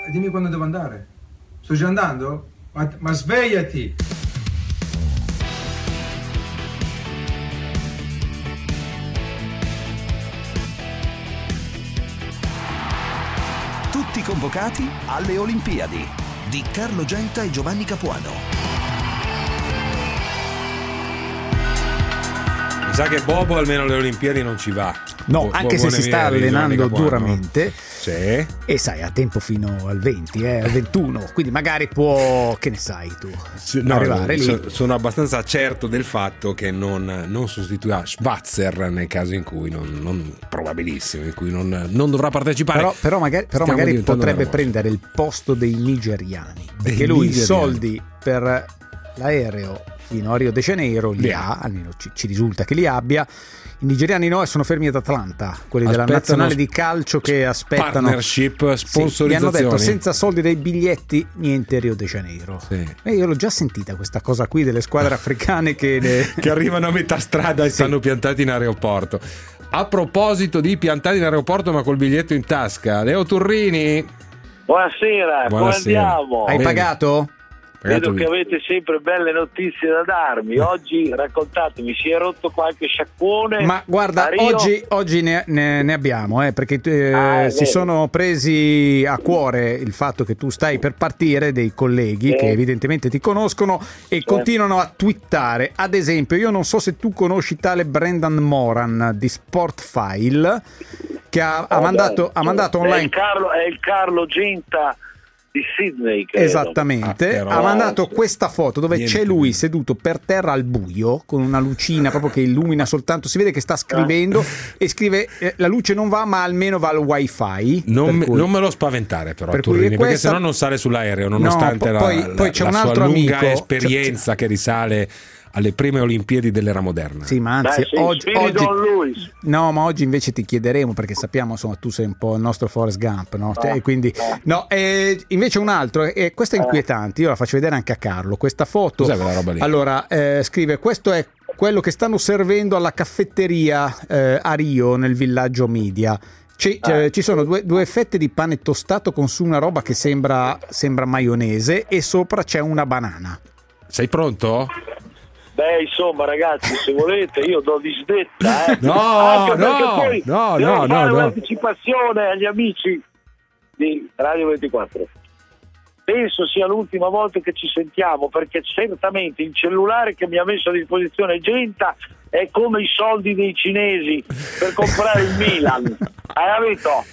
Dimmi quando devo andare. Sto già andando? Ma svegliati! Tutti convocati alle Olimpiadi di Carlo Genta e Giovanni Capuano. Mi sa che Bobo almeno alle Olimpiadi non ci va. No, anche se si sta allenando duramente. Sì. E sai, ha tempo fino al 20, al 21, quindi magari può, che ne sai tu, arrivare lì. Sono abbastanza certo del fatto che non sostituirà Schwarzer nel caso in cui non probabilissimo, in cui non dovrà partecipare. Però magari potrebbe prendere il posto dei nigeriani, perché lui i soldi per l'aereo fino a Rio de Janeiro li ha, almeno ci risulta che li abbia. I nigeriani no, e sono fermi ad Atlanta, quelli della nazionale di calcio che aspettano partnership, sponsorizzazioni. Gli hanno detto senza soldi dei biglietti niente Rio de Janeiro. E io l'ho già sentita questa cosa qui delle squadre africane che arrivano a metà strada e stanno piantati in aeroporto. A proposito di piantati in aeroporto ma col biglietto in tasca, Leo Turrini. Buonasera. Come andiamo? Hai pagato? Vedo che avete sempre belle notizie da darmi. Oggi raccontatemi, si è rotto qualche sciacquone? Ma guarda, oggi ne abbiamo, perché si sono presi a cuore il fatto che tu stai per partire, dei colleghi che evidentemente ti conoscono e continuano a twittare. Ad esempio, io non so se tu conosci tale Brendan Moran di Sportfile, che ha mandato online. È il Carlo Genta di Sydney, credo. Esattamente, ha mandato questa foto dove c'è lui seduto per terra al buio con una lucina proprio che illumina soltanto, si vede che sta scrivendo e scrive la luce non va ma almeno va al wifi. Non me lo spaventare però Turrini, perché sennò non sale sull'aereo nonostante poi c'è un altro sua lunga amico, esperienza che risale alle prime Olimpiadi dell'era moderna. Sì, ma anzi oggi no, ma oggi invece ti chiederemo, perché sappiamo insomma tu sei un po' il nostro Forrest Gump, no? E quindi invece un altro, e questo è inquietante, io la faccio vedere anche a Carlo questa foto. Cos'è quella roba lì? Allora scrive: questo è quello che stanno servendo alla caffetteria a Rio nel villaggio Media. Ci sono due fette di pane tostato con su una roba che sembra maionese e sopra c'è una banana. Sei pronto? Beh, insomma, ragazzi, se volete io do disdetta, No, un'anticipazione agli amici di Radio 24. Penso sia l'ultima volta che ci sentiamo, perché certamente il cellulare che mi ha messo a disposizione Genta è come i soldi dei cinesi per comprare il Milan. Hai capito?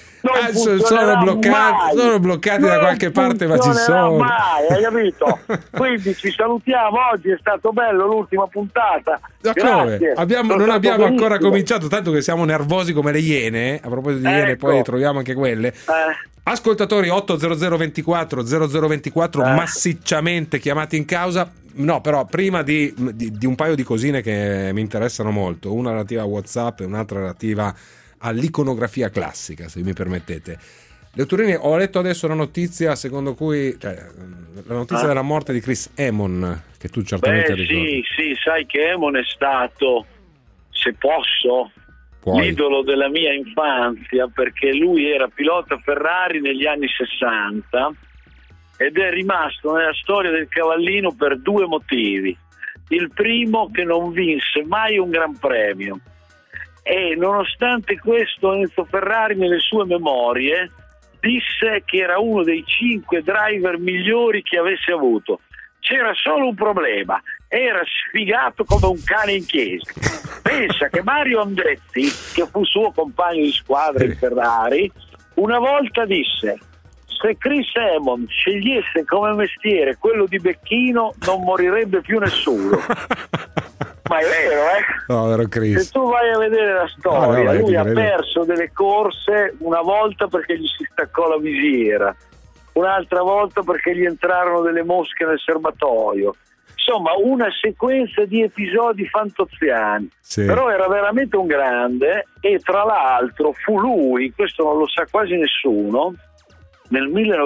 Sono bloccati da qualche parte, ma ci sono. Mai, hai capito? Quindi ci salutiamo, oggi è stato bello l'ultima puntata. Grazie. Non abbiamo ancora cominciato, tanto che siamo nervosi come le iene. A proposito di iene, poi troviamo anche quelle. Ascoltatori 80024 0024 massicciamente chiamati in causa. No, però prima di un paio di cosine che mi interessano molto, una relativa a WhatsApp e un'altra relativa all'iconografia classica, se mi permettete. Leo Turrini, ho letto adesso una notizia secondo cui la notizia della morte di Chris Amon, che tu certamente ricordi. Sì, sai che Amon è stato, se posso, l'idolo della mia infanzia, perché lui era pilota Ferrari negli anni 60 ed è rimasto nella storia del cavallino per due motivi. Il primo, che non vinse mai un gran premio, e nonostante questo Enzo Ferrari nelle sue memorie disse che era uno dei 5 driver migliori che avesse avuto. C'era solo un problema: era sfigato come un cane in chiesa. Pensa che Mario Andretti, che fu suo compagno di squadra in Ferrari, una volta disse: se Chris Amon scegliesse come mestiere quello di becchino non morirebbe più nessuno. Ma è vero, No, vero Chris. Se tu vai a vedere la storia, lui ha perso delle corse, una volta perché gli si staccò la visiera, un'altra volta perché gli entrarono delle mosche nel serbatoio. Insomma, una sequenza di episodi fantoziani. Però era veramente un grande, e tra l'altro fu lui, questo non lo sa quasi nessuno, nel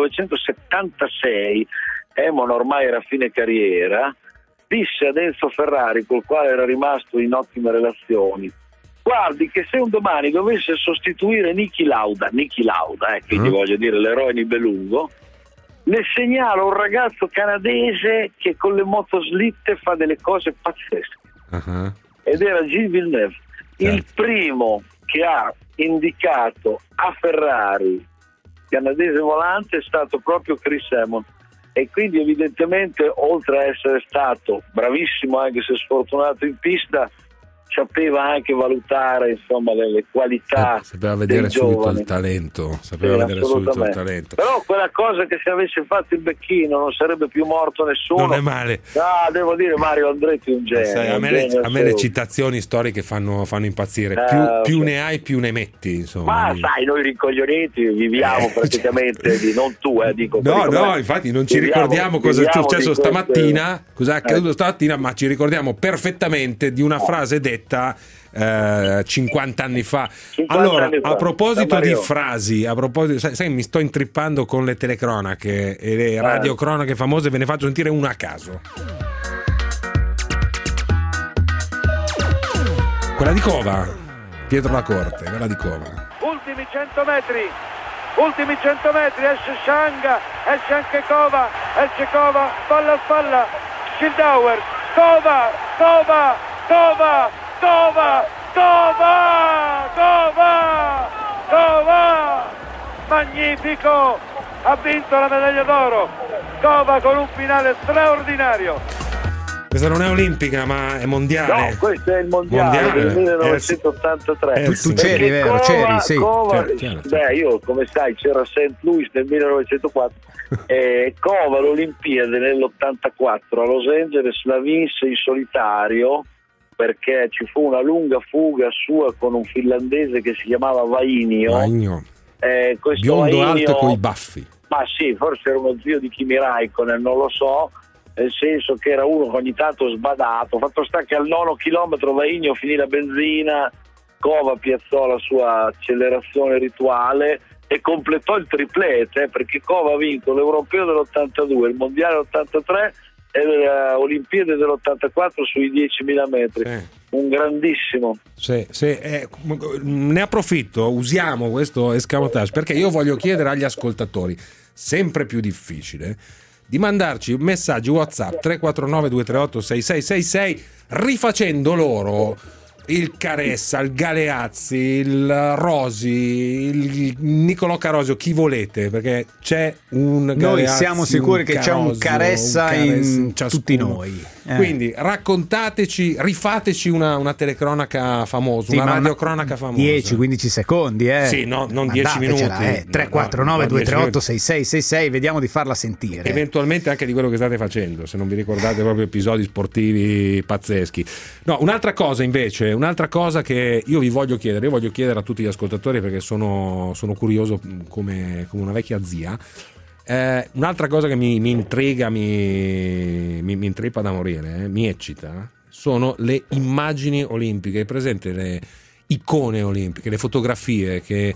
1976, Amon ormai era a fine carriera, disse ad Enzo Ferrari, col quale era rimasto in ottime relazioni: guardi che se un domani dovesse sostituire Niki Lauda, che gli voglio dire l'eroe Nibelungo, le segnalo un ragazzo canadese che con le motoslitte fa delle cose pazzesche. Uh-huh. Ed era Gilles Villeneuve, il primo che ha indicato a Ferrari canadese volante è stato proprio Chris Amon, e quindi evidentemente, oltre a essere stato bravissimo anche se sfortunato in pista, sapeva anche valutare, insomma, le qualità, sapeva vedere subito il talento, però quella cosa che se avesse fatto il becchino non sarebbe più morto nessuno. Non è male. No, devo dire, Mario Andretti è un genio. Sai, a me le citazioni storiche fanno impazzire, più ne hai più ne metti, insomma. Ma sai, noi rincoglioniti viviamo praticamente di, non tu, dico. No, infatti non ci ricordiamo cosa è successo stamattina, cosa è accaduto stamattina, ma ci ricordiamo perfettamente di una frase detta 50 anni fa. Allora, a proposito di frasi, sai, mi sto intrippando con le telecronache e le radiocronache famose, ve ne faccio sentire una a caso. Quella di Cova, Pietro La Corte, quella di Cova. Ultimi 100 metri, esce Shanga, esce anche Cova, spalla a spalla, Schildauer, Cova, magnifico, ha vinto la medaglia d'oro, Cova con un finale straordinario. Questa non è olimpica, ma è mondiale. No, questo è il mondiale del 1983. Tu c'eri, vero? C'eri, sì. Certo. Beh, io, come sai, c'era St. Louis nel 1904. Cova l'Olimpiade nell'84 a Los Angeles la vinse in solitario, perché ci fu una lunga fuga sua con un finlandese che si chiamava Vainio. Questo biondo Vainio, alto coi baffi. Ma sì, forse era uno zio di Kimi Räikkönen, non lo so, nel senso che era uno che ogni tanto sbadato. Fatto sta che al 9 chilometro Vainio finì la benzina, Cova piazzò la sua accelerazione rituale e completò il triplete, perché Cova ha vinto l'Europeo dell'82, il Mondiale dell'83 e l'Olimpiade dell'84 sui 10.000 metri. Un grandissimo. Ne approfitto, usiamo questo escamotage, perché io voglio chiedere agli ascoltatori, sempre più difficile, di mandarci messaggi WhatsApp 349 238 6666 rifacendo loro il Caressa, il Galeazzi, il Rosi, il Nicolò Carosio, chi volete, perché c'è un Galeazzi, noi siamo sicuri che Carosio, c'è un Caressa in tutti noi. Quindi raccontateci, rifateci una telecronaca famosa, una radiocronaca famosa. 10-15 secondi, Sì, no, non 10 minuti. 349 238 6666, vediamo di farla sentire. Eventualmente anche di quello che state facendo, se non vi ricordate proprio episodi sportivi pazzeschi. No, un'altra cosa che io vi voglio chiedere, a tutti gli ascoltatori, perché sono curioso come una vecchia zia. Un'altra cosa che mi intriga, mi intrippa da morire, mi eccita, sono le immagini olimpiche. Presente le icone olimpiche, le fotografie che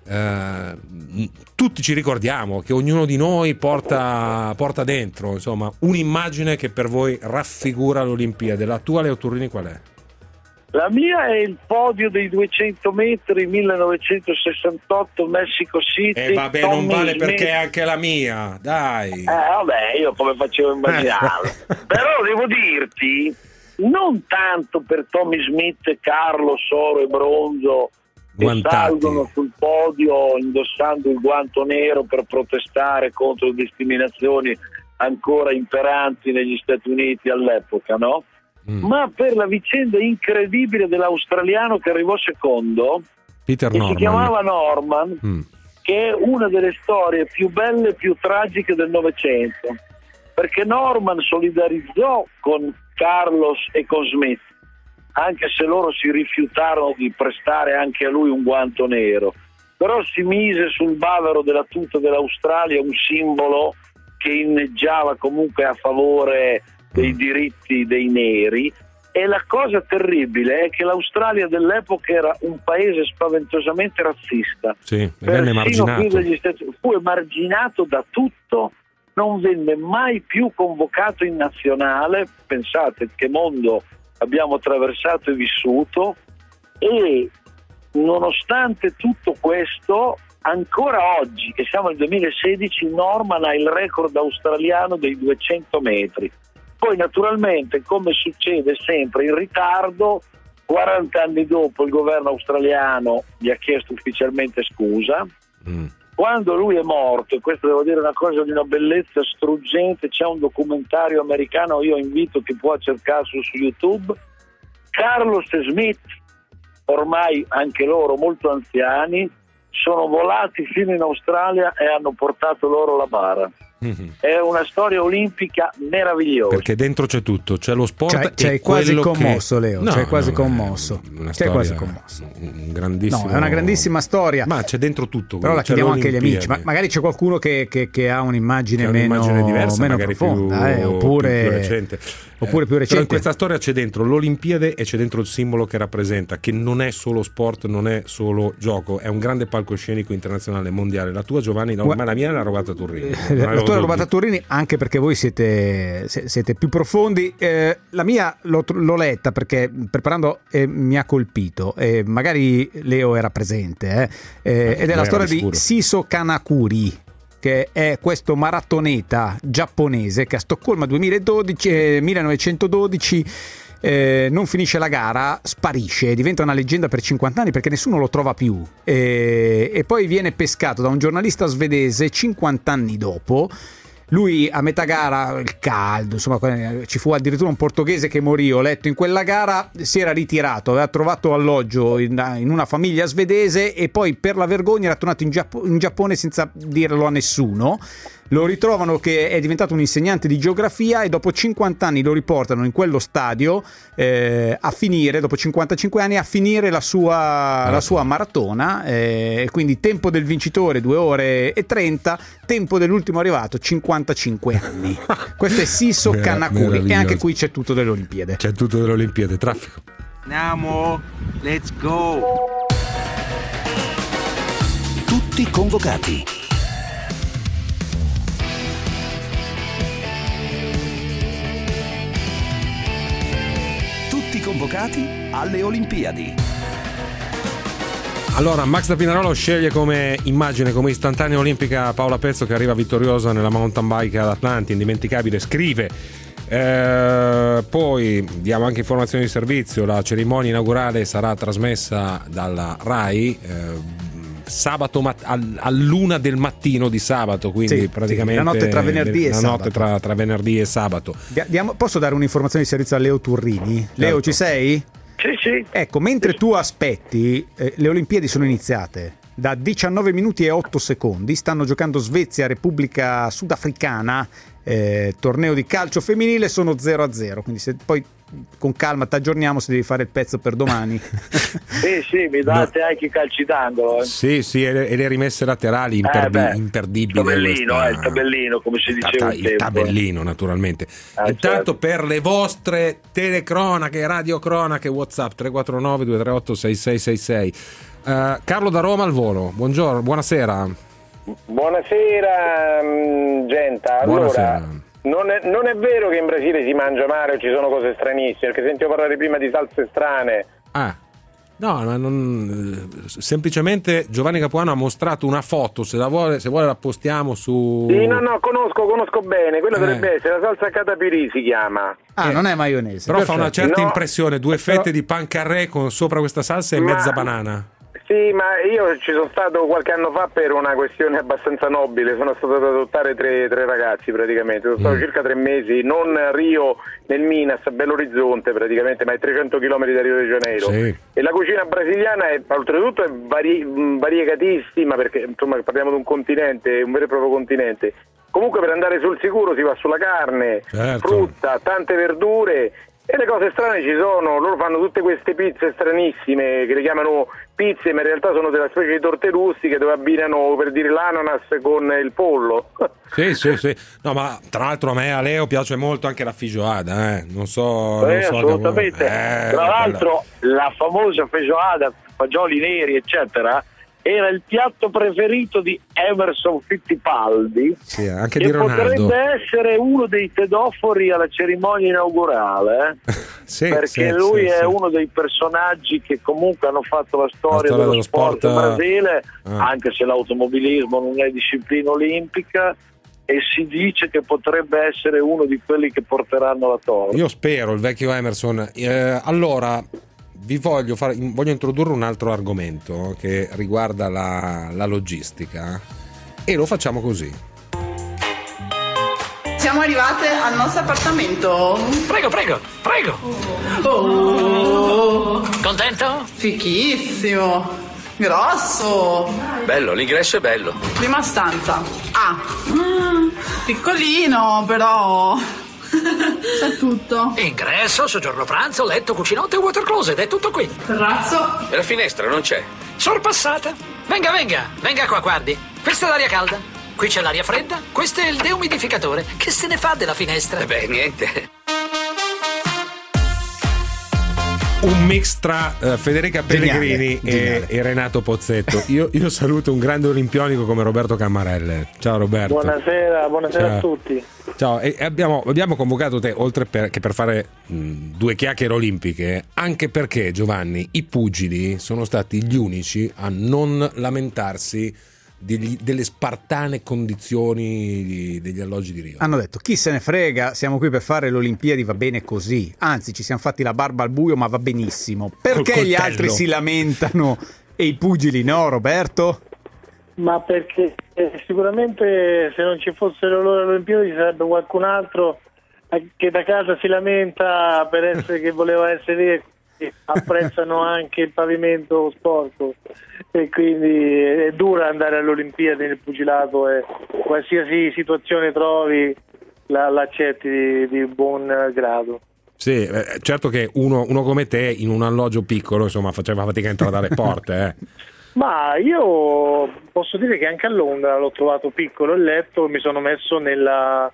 tutti ci ricordiamo, che ognuno di noi porta dentro, insomma, un'immagine che per voi raffigura l'Olimpiade. La tua, Leo Turrini, qual è? La mia è il podio dei 200 metri 1968 Mexico City. Vabbè, non vale perché è anche la mia, dai. Vabbè, io come facevo a immaginare. Però devo dirti, non tanto per Tommy Smith, Carlos, oro e bronzo, che salgono sul podio indossando il guanto nero per protestare contro le discriminazioni ancora imperanti negli Stati Uniti all'epoca, no? Ma per la vicenda incredibile dell'australiano che arrivò secondo, Peter che Norman. si chiamava Norman, che è una delle storie più belle e più tragiche del Novecento, perché Norman solidarizzò con Carlos e con Smith, anche se loro si rifiutarono di prestare anche a lui un guanto nero, però si mise sul bavero della tuta dell'Australia un simbolo che inneggiava comunque a favore dei diritti dei neri. E la cosa terribile è che l'Australia dell'epoca era un paese spaventosamente razzista. Sì, venne emarginato. Fu emarginato da tutto, non venne mai più convocato in nazionale. Pensate che mondo abbiamo attraversato e vissuto. E nonostante tutto questo, ancora oggi, che siamo nel 2016, Norman ha il record australiano dei 200 metri. Poi naturalmente, come succede sempre in ritardo, 40 anni dopo il governo australiano gli ha chiesto ufficialmente scusa. Quando lui è morto, e questo devo dire una cosa di una bellezza struggente, c'è un documentario americano, io invito chi può a cercarselo su YouTube, Carlos Smith, ormai anche loro molto anziani, sono volati fino in Australia e hanno portato loro la bara. È una storia olimpica meravigliosa, perché dentro c'è tutto, c'è lo sport, c'è quasi commosso, Leo. C'è quasi commosso. C'è quasi commosso. Un grandissimo... No, è una grandissima storia. Ma c'è dentro tutto. Però la chiediamo anche agli amici. Ma magari c'è qualcuno che ha un'immagine meno diversa, meno magari profonda, oppure più recente. Oppure più recente. Però in questa storia c'è dentro l'Olimpiade e c'è dentro il simbolo che rappresenta, che non è solo sport, non è solo gioco, è un grande palcoscenico internazionale mondiale. La tua, Giovanni, ma la mia è la Rogata Turini. La tua è la Rogata Turini, anche perché voi siete più profondi. La mia l'ho letta perché preparando mi ha colpito, magari Leo era presente, ed è la storia di Shiso Kanakuri, che è questo maratoneta giapponese che a Stoccolma 1912 non finisce la gara, sparisce, diventa una leggenda per 50 anni perché nessuno lo trova più, e poi viene pescato da un giornalista svedese 50 anni dopo. Lui a metà gara, il caldo, insomma, ci fu addirittura un portoghese che morì, ho letto in quella gara, si era ritirato, aveva trovato alloggio in una famiglia svedese e poi per la vergogna era tornato in Giappone senza dirlo a nessuno. Lo ritrovano che è diventato un insegnante di geografia e dopo 50 anni lo riportano in quello stadio a finire, dopo 55 anni, a finire la sua maratona, e quindi tempo del vincitore 2 ore e 30, tempo dell'ultimo arrivato 55 anni. Questo è Shiso Kanakuri e anche qui c'è tutto delle Olimpiadi. C'è tutto delle Olimpiadi, traffico. Andiamo, let's go! Tutti convocati. Convocati alle Olimpiadi. Allora, Max da Pinarolo sceglie come immagine, come istantanea olimpica Paola Pezzo, che arriva vittoriosa nella mountain bike ad Atlanti, indimenticabile, scrive. Poi diamo anche informazioni di servizio: la cerimonia inaugurale sarà trasmessa dalla RAI sabato all'1 del mattino di sabato, quindi praticamente la notte tra venerdì e sabato. Notte tra venerdì e sabato. Posso dare un'informazione di servizio a Leo Turrini? Certo. Leo, ci sei? Sì. Ecco, mentre tu aspetti, le Olimpiadi sono iniziate. Da 19 minuti e 8 secondi stanno giocando Svezia, Repubblica Sudafricana, torneo di calcio femminile, sono 0-0, quindi se poi con calma ti aggiorniamo se devi fare il pezzo per domani. sì, mi date anche i calci d'angolo. Sì, e le rimesse laterali imperdibili. Il tabellino, come si diceva il tabellino, naturalmente. Intanto certo. Per le vostre telecronache, radiocronache, WhatsApp 349 238 6666. Carlo da Roma al volo. Buongiorno, buonasera. Buonasera, Genta. Allora, buonasera. Non è vero che in Brasile si mangia male o ci sono cose stranissime, perché sentivo parlare prima di salse strane. Semplicemente Giovanni Capuano ha mostrato una foto, se vuole la postiamo su... Sì, no, conosco bene, quella dovrebbe essere la salsa catapirí, si chiama. Non è maionese. Però perfetto. Fa una certa impressione, 2 fette di pan carré con sopra questa salsa e mezza banana. Sì, ma io ci sono stato qualche anno fa per una questione abbastanza nobile, sono stato ad adottare tre ragazzi praticamente, sono stato circa 3 mesi, non a Rio nel Minas, a Belo Horizonte praticamente, ma è 300 km da Rio de Janeiro. Sì. E la cucina brasiliana oltretutto è variegatissima, perché insomma parliamo di un continente, un vero e proprio continente. Comunque per andare sul sicuro si va sulla carne, certo. Frutta, tante verdure. E le cose strane ci sono, loro fanno tutte queste pizze stranissime che le chiamano pizze, ma in realtà sono della specie di torte rustiche dove abbinano, per dire, l'ananas con il pollo. Sì. No, ma tra l'altro a Leo piace molto anche la feijoada, non so. Assolutamente. Tra l'altro la famosa feijoada, fagioli neri, eccetera, era il piatto preferito di Emerson Fittipaldi, sì, anche che di Ronaldo. potrebbe essere uno dei tedofori alla cerimonia inaugurale, sì, perché lui è uno dei personaggi che comunque hanno fatto la storia dello sport in Brasile, anche se l'automobilismo non è disciplina olimpica, e si dice che potrebbe essere uno di quelli che porteranno la torta. Io spero, il vecchio Emerson. Allora voglio introdurre un altro argomento che riguarda la logistica, e lo facciamo così. Siamo arrivate al nostro appartamento. Prego. Contento? Fichissimo. Grosso. Bello, l'ingresso è bello. Prima stanza. Piccolino, però c'è tutto. Ingresso, soggiorno pranzo, letto, cucinotte e water closet, è tutto qui. Terrazzo. E la finestra non c'è? Sorpassata. Venga qua, guardi. Questa è l'aria calda, qui c'è l'aria fredda, questo è il deumidificatore. Che se ne fa della finestra? Beh, niente. Un mix tra Federica Pellegrini e Renato Pozzetto. Io saluto un grande olimpionico come Roberto Cammarelle. Ciao Roberto. Buonasera ciao. A tutti. Ciao, e abbiamo convocato te oltre che per fare due chiacchiere olimpiche, anche perché, Giovanni, i pugili sono stati gli unici a non lamentarsi delle spartane condizioni degli alloggi di Rio. Hanno detto: chi se ne frega, siamo qui per fare le Olimpiadi, va bene così, anzi ci siamo fatti la barba al buio, ma va benissimo. Perché gli altri si lamentano e i pugili no, Roberto? Ma perché sicuramente se non ci fossero loro le Olimpiadi ci sarebbe qualcun altro che da casa si lamenta per essere che voleva essere lì, apprezzano anche il pavimento sporco, e quindi è dura andare alle Olimpiadi nel pugilato, e qualsiasi situazione trovi l'accetti di buon grado. Sì, certo che uno come te in un alloggio piccolo, insomma, faceva fatica a entrare dalle porte. Ma io posso dire che anche a Londra l'ho trovato piccolo il letto, mi sono messo nella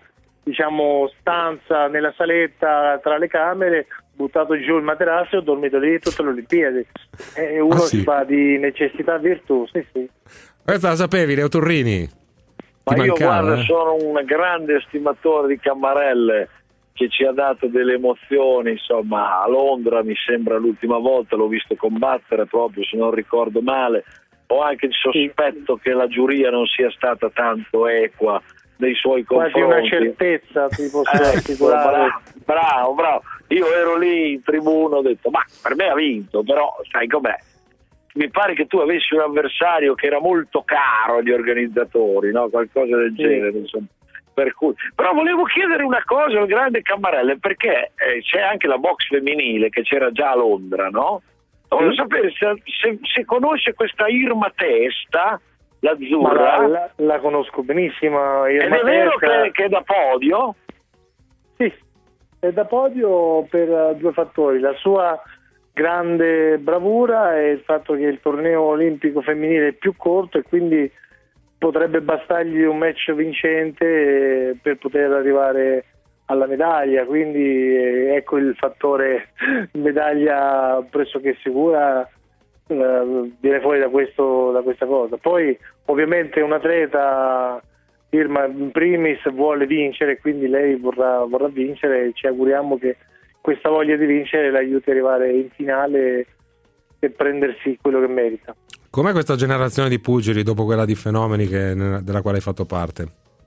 stanza, nella saletta tra le camere, buttato giù il materasso e ho dormito lì tutte le Olimpiadi. E uno si fa di necessità virtù, sì. Questa la sapevi, Leo Turrini? Ma io guarda, sono un grande estimatore di Cammarelle, che ci ha dato delle emozioni, insomma. A Londra mi sembra l'ultima volta l'ho visto combattere, proprio se non ricordo male. Ho anche il sospetto che la giuria non sia stata tanto equa nei suoi confronti. Quasi una certezza, ti posso assicurare. Bravo. Io ero lì in tribuna, ho detto ma per me ha vinto, però sai com'è, mi pare che tu avessi un avversario che era molto caro agli organizzatori, no? Qualcosa del genere, insomma. Per cui, però volevo chiedere una cosa al grande Cammarelle, perché c'è anche la box femminile che c'era già a Londra, no? Volevo sapere se conosce questa Irma Testa, l'azzurra. Ma la conosco benissimo. Irma Ed è vero Testa, che è da podio? Sì, è da podio per due fattori: la sua grande bravura e il fatto che il torneo olimpico femminile è più corto, e quindi potrebbe bastargli un match vincente per poter arrivare alla medaglia, quindi ecco il fattore medaglia pressoché sicura viene fuori da questa cosa. Poi ovviamente un atleta, Irma in primis, vuole vincere, quindi lei vorrà vincere, e ci auguriamo che questa voglia di vincere l'aiuti ad arrivare in finale e prendersi quello che merita. Com'è questa generazione di pugili dopo quella di Fenomeni della quale hai fatto parte?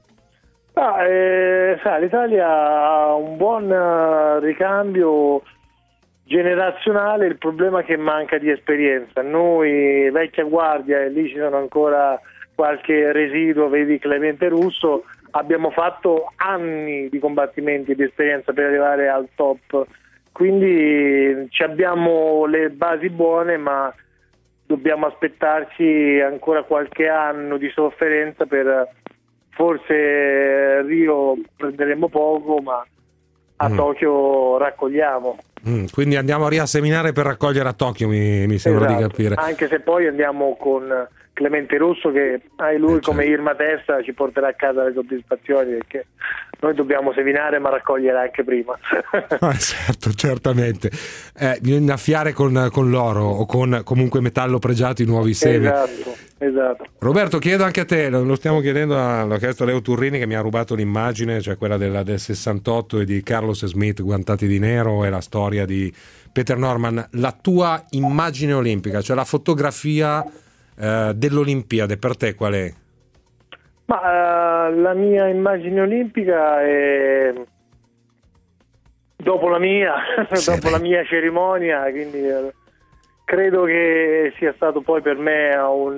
L'Italia ha un buon ricambio generazionale, il problema è che manca di esperienza. Noi vecchia guardia, e lì ci sono ancora qualche residuo, vedi Clemente Russo, abbiamo fatto anni di combattimenti, di esperienza per arrivare al top, quindi ci abbiamo le basi buone, ma dobbiamo aspettarci ancora qualche anno di sofferenza. Per forse Rio prenderemo poco, ma a Tokyo raccogliamo. Quindi andiamo a riasseminare per raccogliere a Tokyo, mi sembra di capire. Anche se poi andiamo con Clemente Russo, che lui come Irma Testa ci porterà a casa le soddisfazioni, perché noi dobbiamo seminare ma raccogliere anche prima. Certo, certamente. Bisogna innaffiare con l'oro o con comunque metallo pregiato i nuovi semi. Esatto. Roberto, chiedo anche a te, lo stiamo chiedendo, l'ho chiesto a Leo Turrini che mi ha rubato l'immagine, cioè quella del 68 e di Carlos Smith guantati di nero e la storia di Peter Norman. La tua immagine olimpica, cioè la fotografia dell'Olimpiade, per te qual è? Ma la mia immagine olimpica è dopo la mia cerimonia, quindi credo che sia stato poi per me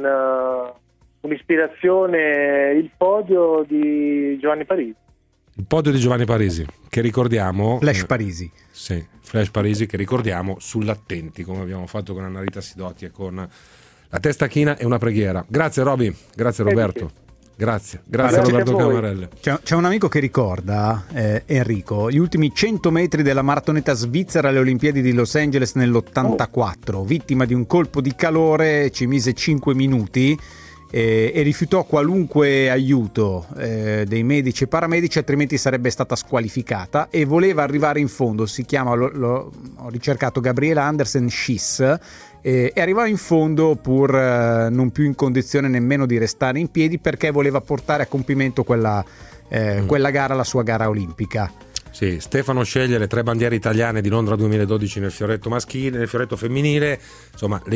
un'ispirazione il podio di Giovanni Parisi. Il podio di Giovanni Parisi, che ricordiamo... Flash Parisi. Sì, Flash Parisi, che ricordiamo sull'Attenti, come abbiamo fatto con Anna Rita Sidotti e con la testa china e una preghiera. Grazie Roby, grazie Roberto. Grazie Roberto Camarelle. C'è un amico che ricorda, Enrico, gli ultimi 100 metri della maratoneta svizzera alle Olimpiadi di Los Angeles nell'84, vittima di un colpo di calore, ci mise 5 minuti e rifiutò qualunque aiuto dei medici e paramedici, altrimenti sarebbe stata squalificata, e voleva arrivare in fondo. Si chiama, ho ricercato, Gabriela Andersen Schiss, e arrivò in fondo pur non più in condizione nemmeno di restare in piedi, perché voleva portare a compimento quella gara, la sua gara olimpica. Sì, Stefano sceglie le 3 bandiere italiane di Londra 2012 nel fioretto maschile, nel fioretto femminile. Insomma, le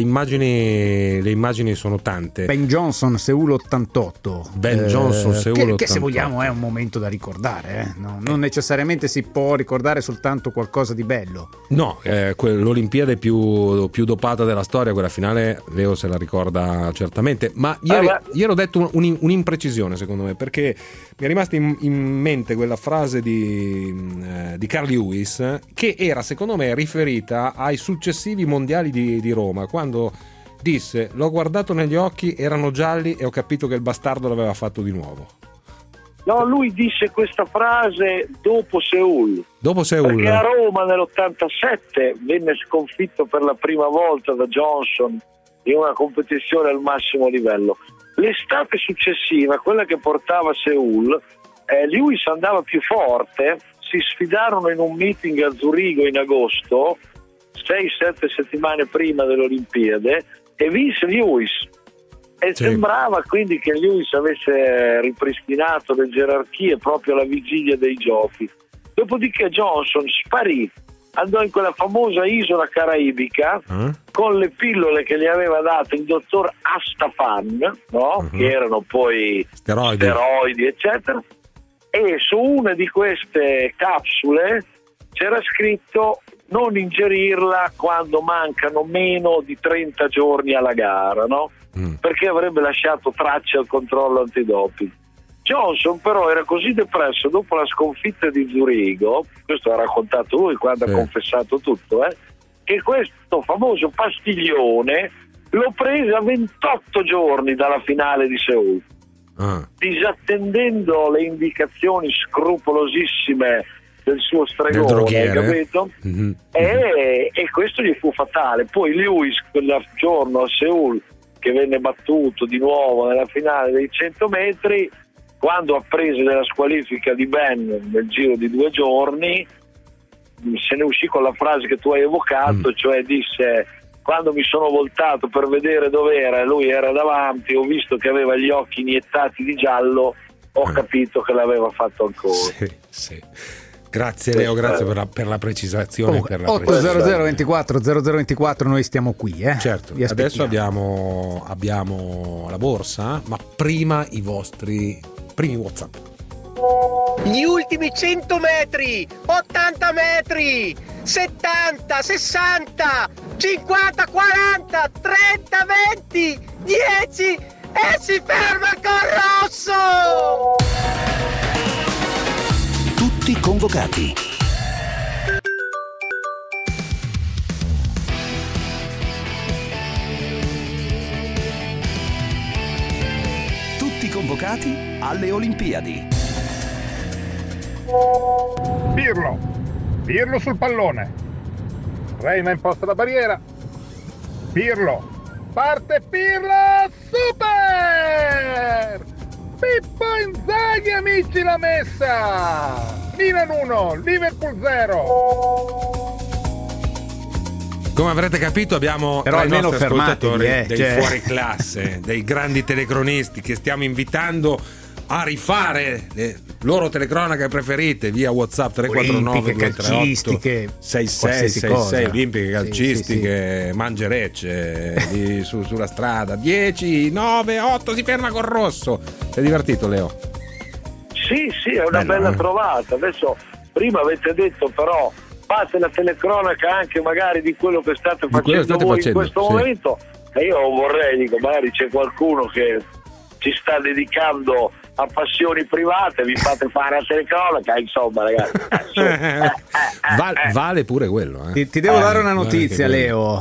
immagini sono tante. Ben Johnson, Seul 88. Johnson, Seul 88. Che se vogliamo è un momento da ricordare, no? Non necessariamente si può ricordare soltanto qualcosa di bello. No, l'Olimpiade più dopata della storia, quella finale, Leo se la ricorda certamente. Ma ieri ho detto un'imprecisione, secondo me, perché mi è rimasta in mente quella frase di Carl Lewis, che era secondo me riferita ai successivi mondiali di Roma, quando disse: l'ho guardato negli occhi, erano gialli e ho capito che il bastardo l'aveva fatto di nuovo. No, lui disse questa frase dopo Seul. Perché a Roma nell'87 venne sconfitto per la prima volta da Johnson in una competizione al massimo livello. L'estate successiva, quella che portava a Seul, Lewis andava più forte. Si sfidarono in un meeting a Zurigo in agosto, 6-7 settimane prima dell'Olimpiade, e vinse Lewis. E sembrava quindi che Lewis avesse ripristinato le gerarchie proprio alla vigilia dei giochi. Dopodiché Johnson sparì, andò in quella famosa isola caraibica con le pillole che gli aveva dato il dottor Astafan, no? Che erano poi steroidi eccetera. E su una di queste capsule c'era scritto: non ingerirla quando mancano meno di 30 giorni alla gara, no? Perché avrebbe lasciato tracce al controllo antidoping. Johnson però era così depresso dopo la sconfitta di Zurigo, questo ha raccontato lui quando ha confessato tutto, che questo famoso pastiglione lo prese a 28 giorni dalla finale di Seul. Disattendendo le indicazioni scrupolosissime del suo stregone, capito? E questo gli fu fatale. Poi Lewis quel giorno a Seul, che venne battuto di nuovo nella finale dei 100 metri, quando apprese della squalifica di Ben nel giro di 2 giorni, se ne uscì con la frase che tu hai evocato, cioè disse: quando mi sono voltato per vedere dov'era e lui era davanti, ho visto che aveva gli occhi iniettati di giallo, ho capito che l'aveva fatto ancora. Sì. Grazie Leo, grazie per la precisazione. 800 24 0024, noi stiamo qui. Certo, adesso abbiamo la borsa, ma prima i vostri primi WhatsApp. Gli ultimi 100 metri, 80 metri, 70, 60, 50, 40, 30, 20, 10 e si ferma col rosso! Tutti convocati. Tutti convocati alle Olimpiadi. Pirlo sul pallone. Reina imposta la barriera. Pirlo. Parte Pirlo. Super! Pippo Inzaghi, amici, l'ha messa! Milan 1, Liverpool 0. Come avrete capito abbiamo però tra i nostri ascoltatori dei cioè... fuori classe, dei grandi telecronisti che stiamo invitando a rifare le loro telecronache preferite via WhatsApp 349 238 6666, olimpiche, calcistiche, mangerecce lì sulla strada, 10, 9, 8 si ferma col rosso. Sei divertito, Leo? Sì, è una bella trovata. Adesso prima avete detto però fate la telecronaca anche magari di quello che state facendo voi in questo momento, e io vorrei, dico, magari c'è qualcuno che ci sta dedicando a passioni private, vi fate fare la telecronaca, insomma, ragazzi. Vale pure quello. Ti devo dare una notizia, Leo.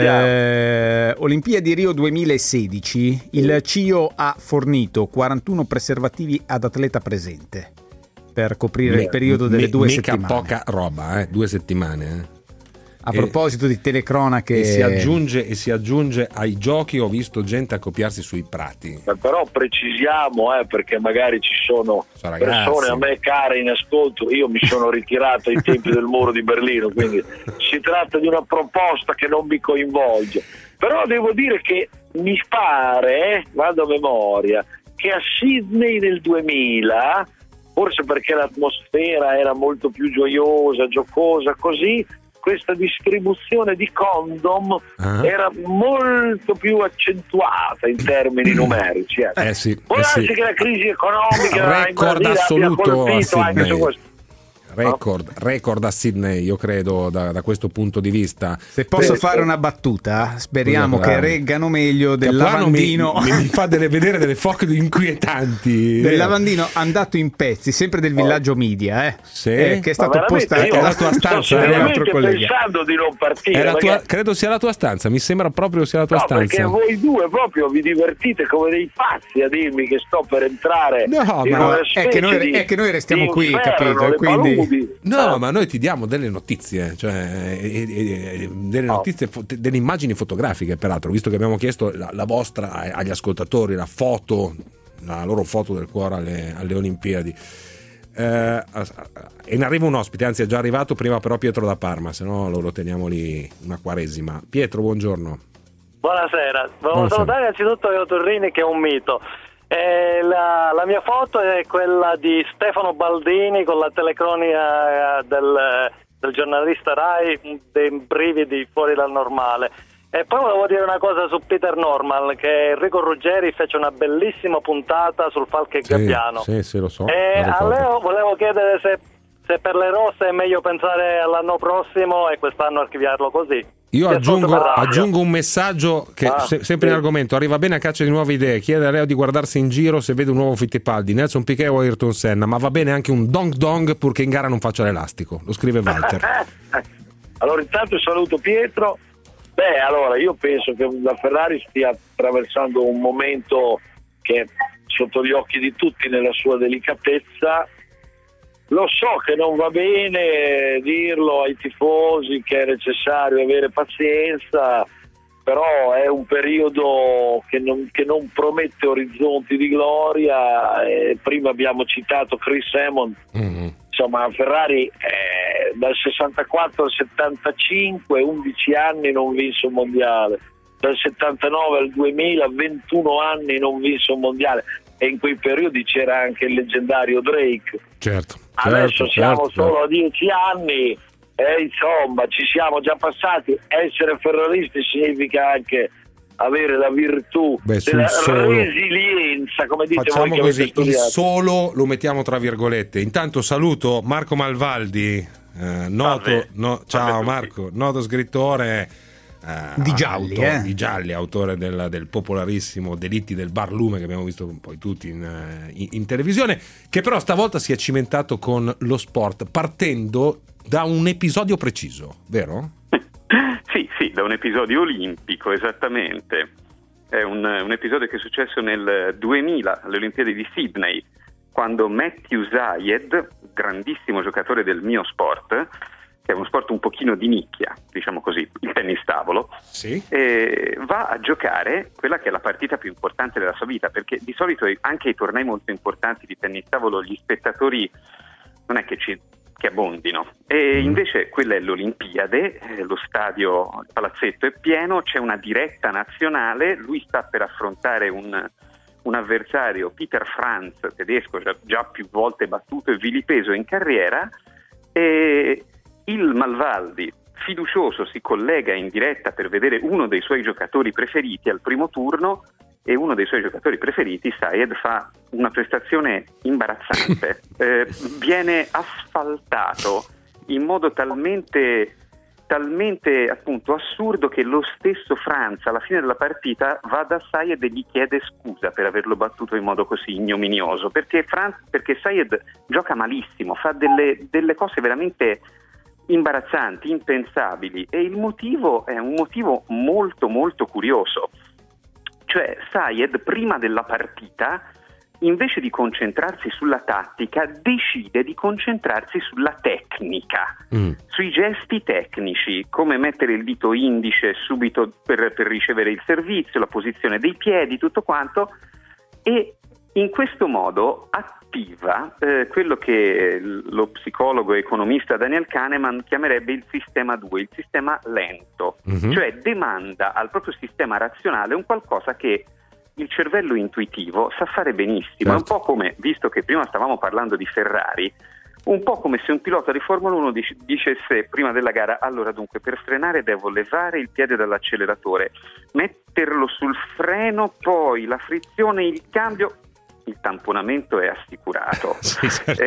Olimpiadi Rio 2016, il CIO ha fornito 41 preservativi ad atleta presente per coprire il periodo delle 2 settimane. Poca roba, 2 settimane. A proposito di telecronache, e si aggiunge ai giochi, ho visto gente accoppiarsi sui prati. Però precisiamo, perché magari ci sono persone a me care in ascolto. Io mi sono ritirato ai tempi del muro di Berlino, quindi si tratta di una proposta che non mi coinvolge. Però devo dire che mi pare, vado a memoria, che a Sydney nel 2000, forse perché l'atmosfera era molto più gioiosa, giocosa, così, questa distribuzione di condom era molto più accentuata in termini numerici. Può darsi che la crisi economica record assoluto abbia colpito anche su questo. Record a Sydney, io credo, da questo punto di vista. Se posso fare una battuta, speriamo che reggano meglio del lavandino. Mi fa vedere delle foto inquietanti. Del lavandino andato in pezzi, sempre del villaggio media, che è stato postato alla tua stanza. Pensando di non partire. Credo sia la tua stanza, mi sembra proprio sia la tua stanza. Perché voi due proprio vi divertite come dei pazzi a dirmi che sto per entrare. No, ma è che noi restiamo qui, capito? Quindi no, ma noi ti diamo delle notizie, cioè delle notizie, delle immagini fotografiche, peraltro, visto che abbiamo chiesto la vostra agli ascoltatori, la loro foto del cuore alle Olimpiadi. E ne arriva un ospite, anzi è già arrivato, prima però Pietro da Parma, se no lo teniamo lì una quaresima. Pietro, buongiorno. Buonasera. Volevo salutare innanzitutto Leo Torrini, che è un mito. La mia foto è quella di Stefano Baldini con la telecronica del giornalista Rai, dei brividi fuori dal normale. E poi volevo dire una cosa su Peter Norman, che Enrico Ruggeri fece una bellissima puntata sul Falco e Gabbiano. Sì, lo so. E a Leo volevo chiedere se per le rosse è meglio pensare all'anno prossimo e quest'anno archiviarlo così. Io aggiungo un messaggio che sempre in argomento, arriva bene a caccia di nuove idee, chiede a Leo di guardarsi in giro se vede un nuovo Fittipaldi, Nelson Piquet o Ayrton Senna, ma va bene anche un dong dong purché in gara non faccia l'elastico, lo scrive Walter. Allora intanto saluto Pietro. Allora io penso che la Ferrari stia attraversando un momento che è sotto gli occhi di tutti nella sua delicatezza. Lo so che non va bene dirlo ai tifosi che è necessario avere pazienza, però è un periodo che non promette orizzonti di gloria. Prima abbiamo citato Chris Hammond, insomma Ferrari dal 64 al 75, 11 anni non vinse un mondiale, dal 79 al 2000 21 anni non vinse un mondiale, e in quei periodi c'era anche il leggendario Drake. Certo. Adesso siamo solo a 10 anni e insomma ci siamo già passati. Essere ferraristi significa anche avere la virtù della resilienza, come dite. Facciamo voi così, il solo lo mettiamo tra virgolette. Intanto saluto Marco Malvaldi, ciao Marco, noto scrittore di Gialli, autore del popolarissimo Delitti del Barlume, che abbiamo visto poi tutti in televisione, che però stavolta si è cimentato con lo sport partendo da un episodio preciso, vero? Sì, da un episodio olimpico, esattamente. È un episodio che è successo nel 2000 alle Olimpiadi di Sydney, quando Matthew Zayed, grandissimo giocatore del mio sport, che che è uno sport un pochino di nicchia, diciamo così, il tennis tavolo, va a giocare quella che è la partita più importante della sua vita, perché di solito anche ai tornei molto importanti di tennis tavolo gli spettatori non è che abbondino, e invece quella è l'Olimpiade, lo stadio, il palazzetto è pieno, c'è una diretta nazionale, lui sta per affrontare un avversario, Peter Franz, tedesco, già più volte battuto e vilipeso in carriera, e il Malvaldi, fiducioso, si collega in diretta per vedere uno dei suoi giocatori preferiti al primo turno, e uno dei suoi giocatori preferiti, Sayed, fa una prestazione imbarazzante, viene asfaltato in modo talmente appunto assurdo che lo stesso Franz alla fine della partita va da Sayed e gli chiede scusa per averlo battuto in modo così ignominioso, perché Sayed gioca malissimo, fa delle cose veramente imbarazzanti, impensabili, e il motivo è un motivo molto molto curioso. Cioè Sayed prima della partita, invece di concentrarsi sulla tattica, decide di concentrarsi sulla tecnica, sui gesti tecnici, come mettere il dito indice subito per ricevere il servizio, la posizione dei piedi, tutto quanto, e in questo modo attiva quello che lo psicologo e economista Daniel Kahneman chiamerebbe il sistema 2, il sistema lento, cioè demanda al proprio sistema razionale un qualcosa che il cervello intuitivo sa fare benissimo. È un po' come, visto che prima stavamo parlando di Ferrari, un po' come se un pilota di Formula 1 dicesse prima della gara: allora dunque per frenare devo levare il piede dall'acceleratore, metterlo sul freno, poi la frizione, il cambio, il tamponamento è assicurato. Sì, certo.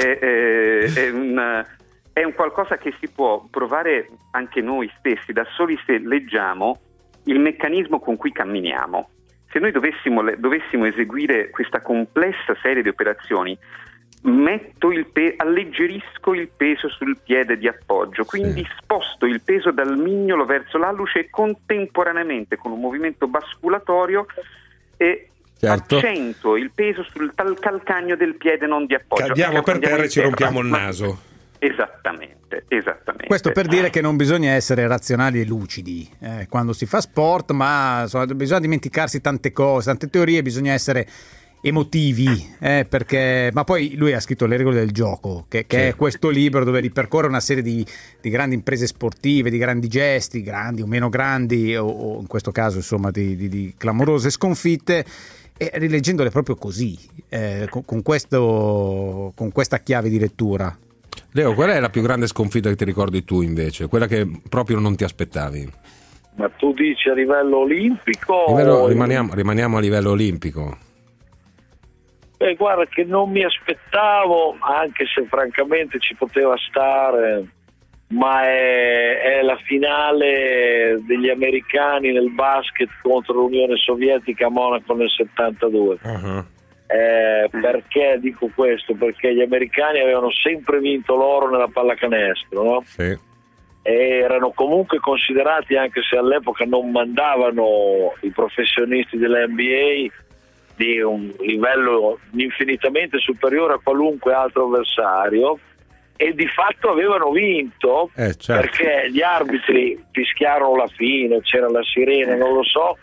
È un qualcosa che si può provare anche noi stessi da soli se leggiamo il meccanismo con cui camminiamo. Se noi dovessimo eseguire questa complessa serie di operazioni, alleggerisco il peso sul piede di appoggio, quindi sposto il peso dal mignolo verso l'alluce e contemporaneamente con un movimento basculatorio accento il peso sul calcagno del piede non di appoggio. Cadiamo per terra e ci rompiamo il naso. Esattamente. Questo per dire che non bisogna essere razionali e lucidi quando si fa sport, ma insomma, bisogna dimenticarsi tante cose, tante teorie, bisogna essere emotivi, perché ma poi lui ha scritto Le regole del gioco, che è questo libro dove ripercorre una serie di grandi imprese sportive, di grandi gesti, grandi o meno grandi, o in questo caso insomma di clamorose sconfitte, e rileggendole proprio così, con questa chiave di lettura. Leo, qual è la più grande sconfitta che ti ricordi tu invece? Quella che proprio non ti aspettavi? Ma tu dici a livello olimpico? Rimaniamo a livello olimpico. Guarda che non mi aspettavo, anche se francamente ci poteva stare, ma è la finale degli americani nel basket contro l'Unione Sovietica a Monaco nel 72. Perché dico questo? Perché gli americani avevano sempre vinto l'oro nella pallacanestro, no? Sì. E erano comunque considerati, anche se all'epoca non mandavano i professionisti dell'NBA, di un livello infinitamente superiore a qualunque altro avversario, e di fatto avevano vinto, perché gli arbitri fischiarono la fine, c'era la sirena, non lo so,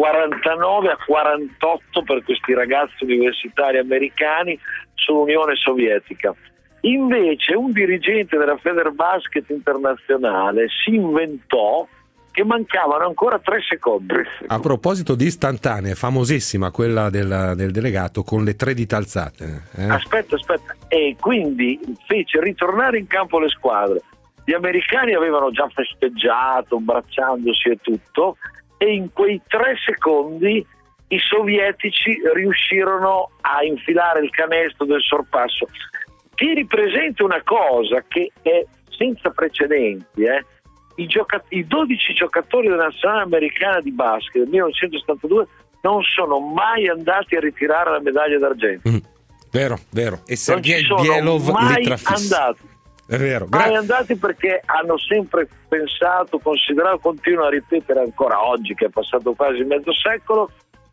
49-48 per questi ragazzi universitari americani sull'Unione Sovietica. Invece un dirigente della Federbasket internazionale si inventò che mancavano ancora 3 secondi. A proposito di istantanee, famosissima quella del delegato con le 3 dita alzate. Aspetta, e quindi fece ritornare in campo le squadre. Gli americani avevano già festeggiato, abbracciandosi e tutto, e in quei 3 secondi i sovietici riuscirono a infilare il canestro del sorpasso. Ti ripresenta una cosa che è senza precedenti, I 12 giocatori della nazionale americana di basket del 1972 non sono mai andati a ritirare la medaglia d'argento. Vero. E Sergei Bielov li trafisse. È vero. Mai andati, perché hanno sempre pensato, considerato, continuano a ripetere ancora oggi, che è passato quasi mezzo secolo,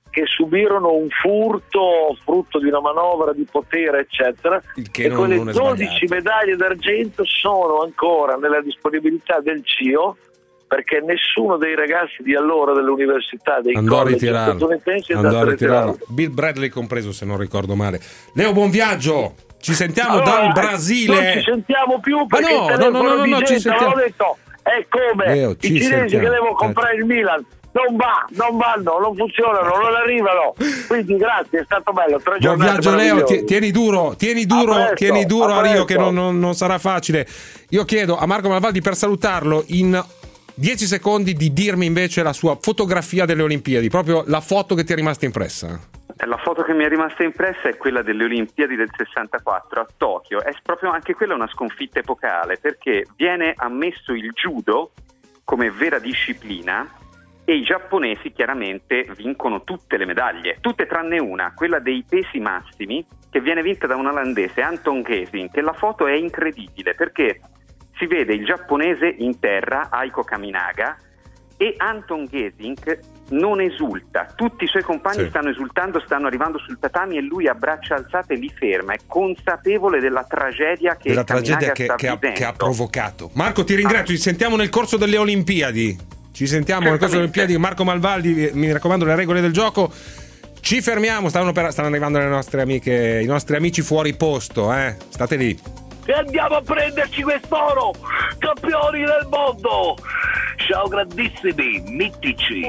che subirono un furto frutto di una manovra di potere, eccetera, e quelle 12 medaglie d'argento sono ancora nella disponibilità del CIO, perché nessuno dei ragazzi di allora dell'università, dei college statunitensi, andò a ritirarlo. Bill Bradley compreso, se non ricordo male. Leo, buon viaggio! Ci sentiamo dal Brasile. Non ci sentiamo più perché no, ci sentiamo. Ho detto, è come Leo, i cinesi che devono comprare il Milan. Non vanno, non funzionano, non arrivano. Quindi grazie, è stato bello. 3 buon viaggio Leo, tieni duro a Rio, che non sarà facile. Io chiedo a Marco Malvaldi, per salutarlo, in 10 secondi di dirmi invece la sua fotografia delle Olimpiadi, proprio la foto che ti è rimasta impressa. La foto che mi è rimasta impressa è quella delle Olimpiadi del 64 a Tokyo. È proprio anche quella una sconfitta epocale, perché viene ammesso il judo come vera disciplina e i giapponesi chiaramente vincono tutte le medaglie, tutte tranne una, quella dei pesi massimi, che viene vinta da un olandese, Anton Gesink, e la foto è incredibile perché si vede il giapponese in terra, Aiko Kaminaga, e Anton Gesink non esulta, tutti i suoi compagni stanno esultando, stanno arrivando sul tatami e lui a braccia alzate li ferma, è consapevole della tragedia che ha provocato. Marco, ti ringrazio, ci sentiamo nel corso delle Olimpiadi. Ci sentiamo nel corso delle Olimpiadi. Marco Malvaldi, mi raccomando, le regole del gioco. Ci fermiamo, stanno arrivando le nostre amiche, i nostri amici fuori posto, state lì. E andiamo a prenderci quest'oro, campioni del mondo. Ciao grandissimi, mitici.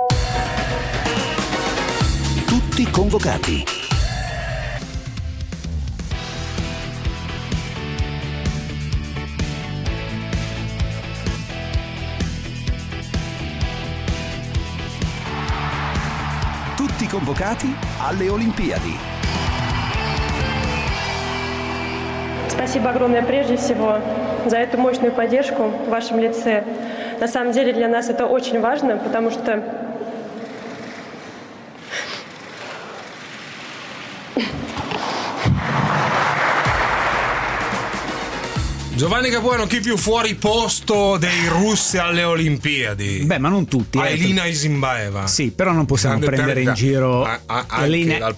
Tutti convocati. Tutti convocati alle Olimpiadi. Спасибо огромное прежде всего за эту мощную поддержку в вашем лице. На самом деле для нас это очень важно, потому что Giovanni Capuano, chi più fuori posto dei russi alle Olimpiadi? Beh, ma non tutti. Elina Isinbaeva. Sì, però non possiamo prendere in giro Elina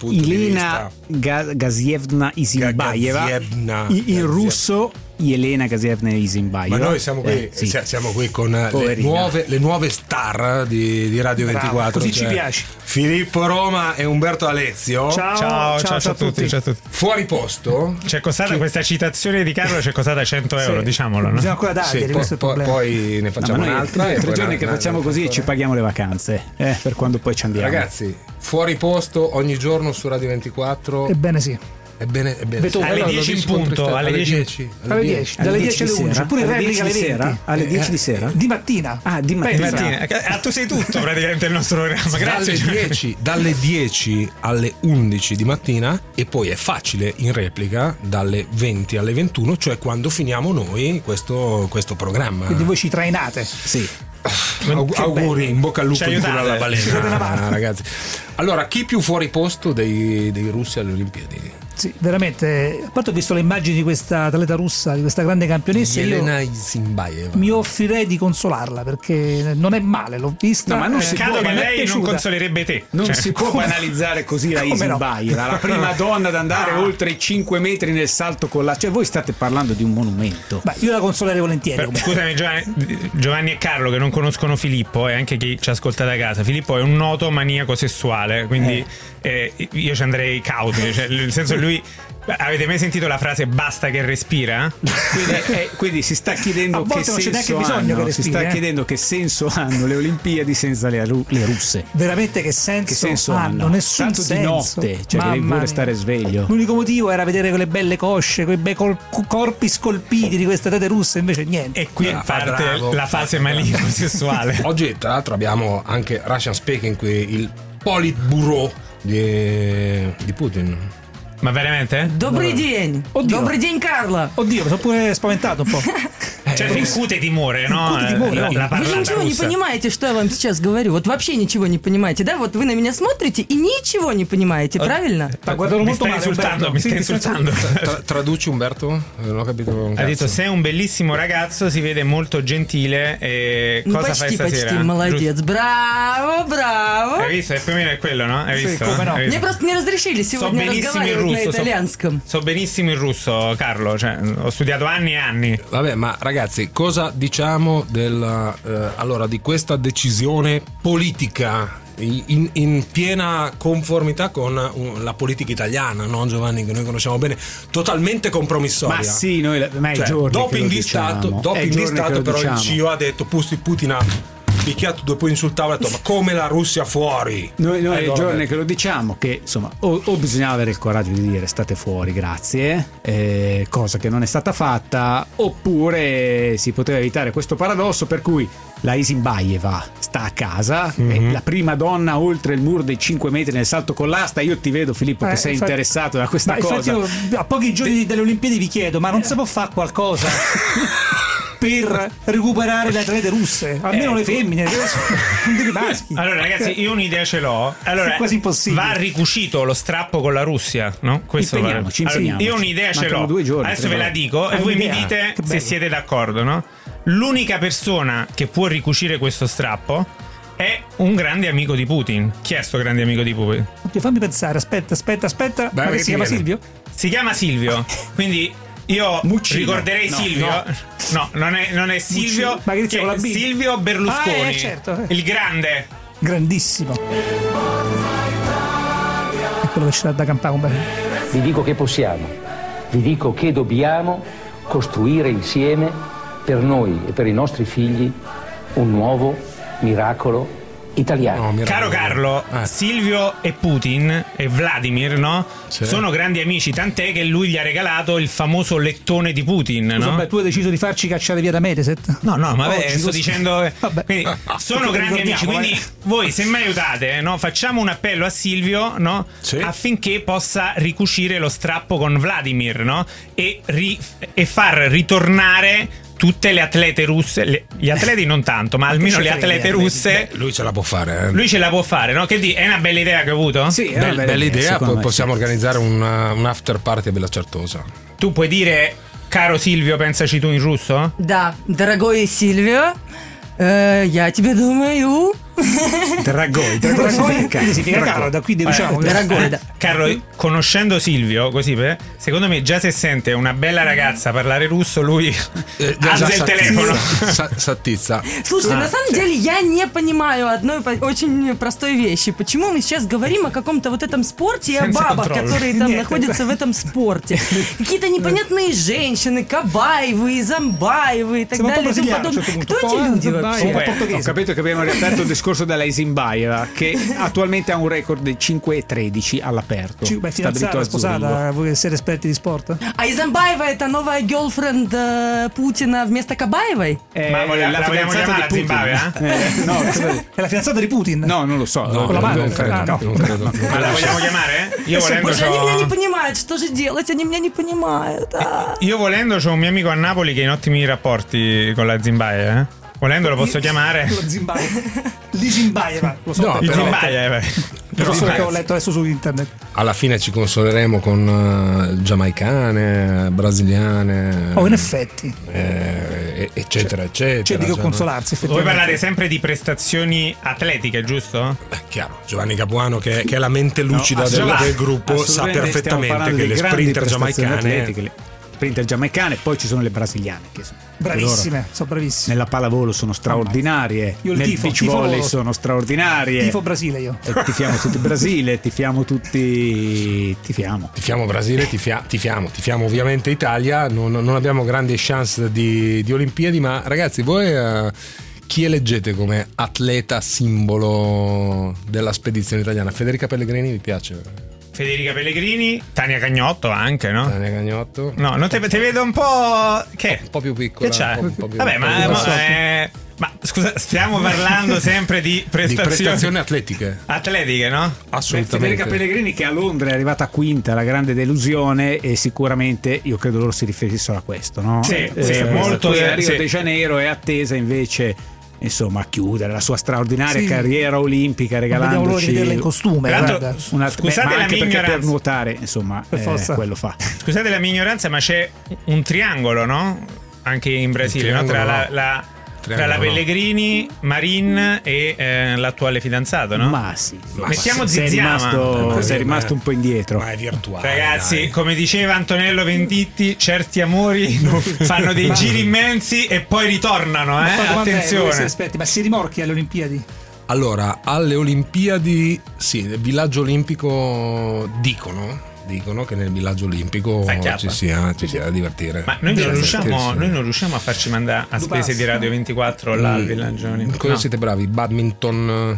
Gazievna Isinbaeva. In russo Elena Gazievna Isinbaeva. Ma noi siamo qui, siamo qui con le nuove star di Radio 24. Così ci piace. Filippo Roma e Umberto Alezio. Ciao a tutti. Fuori posto? C'è costata questa citazione di Carlo, c'è costata 100 euro, diciamolo. No? Bisogna ancora darglieli, questo è il problema. Poi ne facciamo un'altra. 3 giorni che facciamo così ci paghiamo le vacanze, per quando poi ci andiamo. Ragazzi, fuori posto ogni giorno su Radio 24. Ebbene sì. Ebbene. Alle 10 in punto, alle 10. Dalle 10 alle 11, pure in replica alle 20. Alle 10 di sera? Di mattina. Di mattina. Tu sei tutto praticamente il nostro programma. Grazie. Dalle 10 alle 11 di mattina, e poi è facile in replica dalle 20 alle 21, cioè quando finiamo noi questo programma. Quindi voi ci trainate. Sì. Auguri, in bocca al lupo in culo alla balena, ragazzi. Allora, chi più fuori posto dei russi alle Olimpiadi? Sì, veramente. A parte ho visto le immagini di questa atleta russa, di questa grande campionessa, Elena Isinbaeva. Mi offrirei di consolarla perché non è male, l'ho vista. No, ma non si può, che lei non consolerebbe te. Non si può banalizzare così la Isinbaeva, la prima donna ad andare oltre i 5 metri nel salto con la. Cioè, voi state parlando di un monumento. Beh, io la consolerei volentieri. Scusami, Giovanni e Carlo, che non conoscono Filippo, e anche chi ci ascolta da casa. Filippo è un noto maniaco sessuale, quindi io ci andrei cauto, cioè, nel senso, lui. Avete mai sentito la frase basta che respira? Quindi si sta chiedendo che senso hanno, si sta chiedendo che senso hanno le Olimpiadi senza le russe. Veramente che senso hanno? Nessun tanto senso. Di notte, cioè che vuole stare sveglio. L'unico motivo era vedere quelle belle cosce, quei bei corpi scolpiti di queste tete russe, invece niente. E qui parte la fase maligno sessuale. Oggi tra l'altro abbiamo anche Russian Speaking qui, il Politburo di Putin. Ma veramente? Dobry dzień! Dobry dzień, Carla! Oddio, mi sono pure spaventato un po'. Certo, incute timore, no? Вы же ничего не понимаете, что я вам сейчас говорю. Вот вообще ничего не понимаете, да? Вот вы на меня смотрите и ничего не понимаете, правильно? Mi stai insultando. Traduci, Umberto? Non ho capito. Ha detto sei un bellissimo ragazzo, si vede molto gentile e cosa fai stasera? Почти, молодец. Браво. Hai visto? È più o meno è quello, no? Hai visto? Мне просто не разрешили сегодня разговаривать на итальянском. So benissimo il russo, Carlo, cioè ho studiato anni e anni. Vabbè, ma ragazzi, cosa diciamo allora di questa decisione politica in piena conformità con la politica italiana, no Giovanni, che noi conosciamo bene, totalmente compromissoria? Ma sì, noi ma è giorni doping di Stato, però il CEO ha detto Putin ha picchiato, dopo insultava, ha detto ma come la Russia fuori? Noi è giorni che lo diciamo, che insomma o bisognava avere il coraggio di dire state fuori, grazie, cosa che non è stata fatta, oppure si poteva evitare questo paradosso per cui la Isinbayeva sta a casa, è la prima donna oltre il muro dei 5 metri nel salto con l'asta. Io ti vedo, Filippo, che sei interessato da questa cosa. Infatti io, a pochi giorni delle Olimpiadi vi chiedo, ma non si può fare qualcosa per recuperare le atlete russe, almeno le femmine, non i maschi? Allora ragazzi, io un'idea ce l'ho. Allora, è quasi impossibile. Va ricucito lo strappo con la Russia, no? Questo impegniamoci. Io un'idea ce l'ho. 2 giorni, adesso ve la dico e voi mi dite se siete d'accordo, no? L'unica persona che può ricucire questo strappo è un grande amico di Putin. Chi è sto grande amico di Putin? Oddio, fammi pensare, aspetta. Ma che si chiama Silvio? Si chiama Silvio. Quindi io ricorderei Silvio. No, non è Silvio. Ma che è Silvio Berlusconi. Certo. Il grande. Grandissimo. È quello che c'è da campare un bel. Vi dico che possiamo. Vi dico che dobbiamo costruire insieme per noi e per i nostri figli un nuovo miracolo italiano. Caro Carlo, Silvio e Putin e Vladimir, no? Sì. Sono grandi amici, tant'è che lui gli ha regalato il famoso lettone di Putin, no? Vabbè, tu hai deciso di farci cacciare via da Mediaset? No, ma sto dicendo quindi, sono grandi amici, quindi voi se mi aiutate, no? Facciamo un appello a Silvio, no? Sì. Affinché possa ricucire lo strappo con Vladimir, no? E far ritornare tutte le atlete russe, gli atleti non tanto, ma almeno le atlete russe. Lui ce la può fare. Lui ce la può fare, no? Che è una bella idea che ho avuto? Sì, è una bella idea. Poi possiamo organizzare un after party a Bella Certosa. Tu puoi dire, caro Silvio, pensaci tu in russo? Да, дорогой Сильвио, я тебе думаю. Dragoi significa caro, da qui diciamo Carlo, conoscendo Silvio così, secondo me già se sente una bella ragazza parlare russo lui alza il telefono, s'attizza. Слушайте, на самом деле я не понимаю одной очень простой вещи. Почему мы сейчас говорим о каком-то вот этом спорте и о бабах, которые там находятся в этом спорте? Какие-то непонятные женщины, Кабаевы, Замбаевы и так далее. Кто эти люди вообще? Ho capito che abbiamo riaperto il discorso della Isinbayeva, che attualmente ha un record di 5-13 all'aperto. Fidanzata, sposata, voi siete esperti di sport? А Изамбаева это новая girlfriend Путина вместо Кабаевой? Ma la vogliamo chiamare la Zimbabwe? No, è la fidanzata di Putin? No, non lo so. Con la mano? Non credo. Ma la vogliamo chiamare? Io volendo они меня не понимают, что же делать? Они меня не понимают. Io volendo c'ho un mio amico a Napoli che ha ottimi rapporti con la Zimbabwe, Volendo lo posso chiamare L'Isinbayeva. Lo so, no, Zimbabwe. Però so che ho letto adesso su internet. Alla fine ci consoleremo con giamaicane, brasiliane. In effetti. Eccetera, eccetera. C'è di che consolarsi. Voi parlate sempre di prestazioni atletiche, giusto? Chiaro. Giovanni Capuano, che è la mente lucida del gruppo, sa perfettamente che le sprinter giamaicane. Sprinter giamaicane, poi ci sono le brasiliane che sono bravissime, sono bravissime. Nella pallavolo sono straordinarie, nel beach volley sono straordinarie. Tifo Brasile io. Tifiamo tutti Brasile, tifiamo Brasile, tifiamo ovviamente Italia, non abbiamo grandi chance di Olimpiadi, ma ragazzi voi chi eleggete come atleta simbolo della spedizione italiana? Federica Pellegrini vi piace? Federica Pellegrini, Tania Cagnotto anche, no? Tania Cagnotto. No, non te vedo un po'. Che? Un po' più piccola. Che c'è? Un po' più vabbè, ma Ma scusa, stiamo parlando sempre di prestazioni atletiche, no? Assolutamente. Federica Pellegrini, che a Londra è arrivata quinta, la grande delusione, e sicuramente io credo loro si riferissero a questo, no? Sì, molto. Rio de Janeiro è attesa invece, insomma, a chiudere la sua straordinaria carriera olimpica, regalandoci. Vediamo l'ora di vederla in costume. Scusate la mia ignoranza, per nuotare, insomma, quello fa. Scusate la mia ignoranza, ma c'è un triangolo, no? Anche in Brasile, no? Tra la Pellegrini, Marin e l'attuale fidanzato, no? Ma sì. Mettiamo Ziziama. Sei rimasto un po' indietro. Ma è virtuale. Ragazzi, dai. come diceva Antonello Venditti, certi amori fanno dei giri immensi e poi ritornano, attenzione. Aspetti, ma si rimorchi alle Olimpiadi? Allora, alle Olimpiadi, sì, nel villaggio olimpico dicono che nel villaggio olimpico ci sia da divertire. Ma noi non riusciamo a farci mandare a spese di Radio 24 là al villaggio olimpico. Cosa siete bravi? Badminton,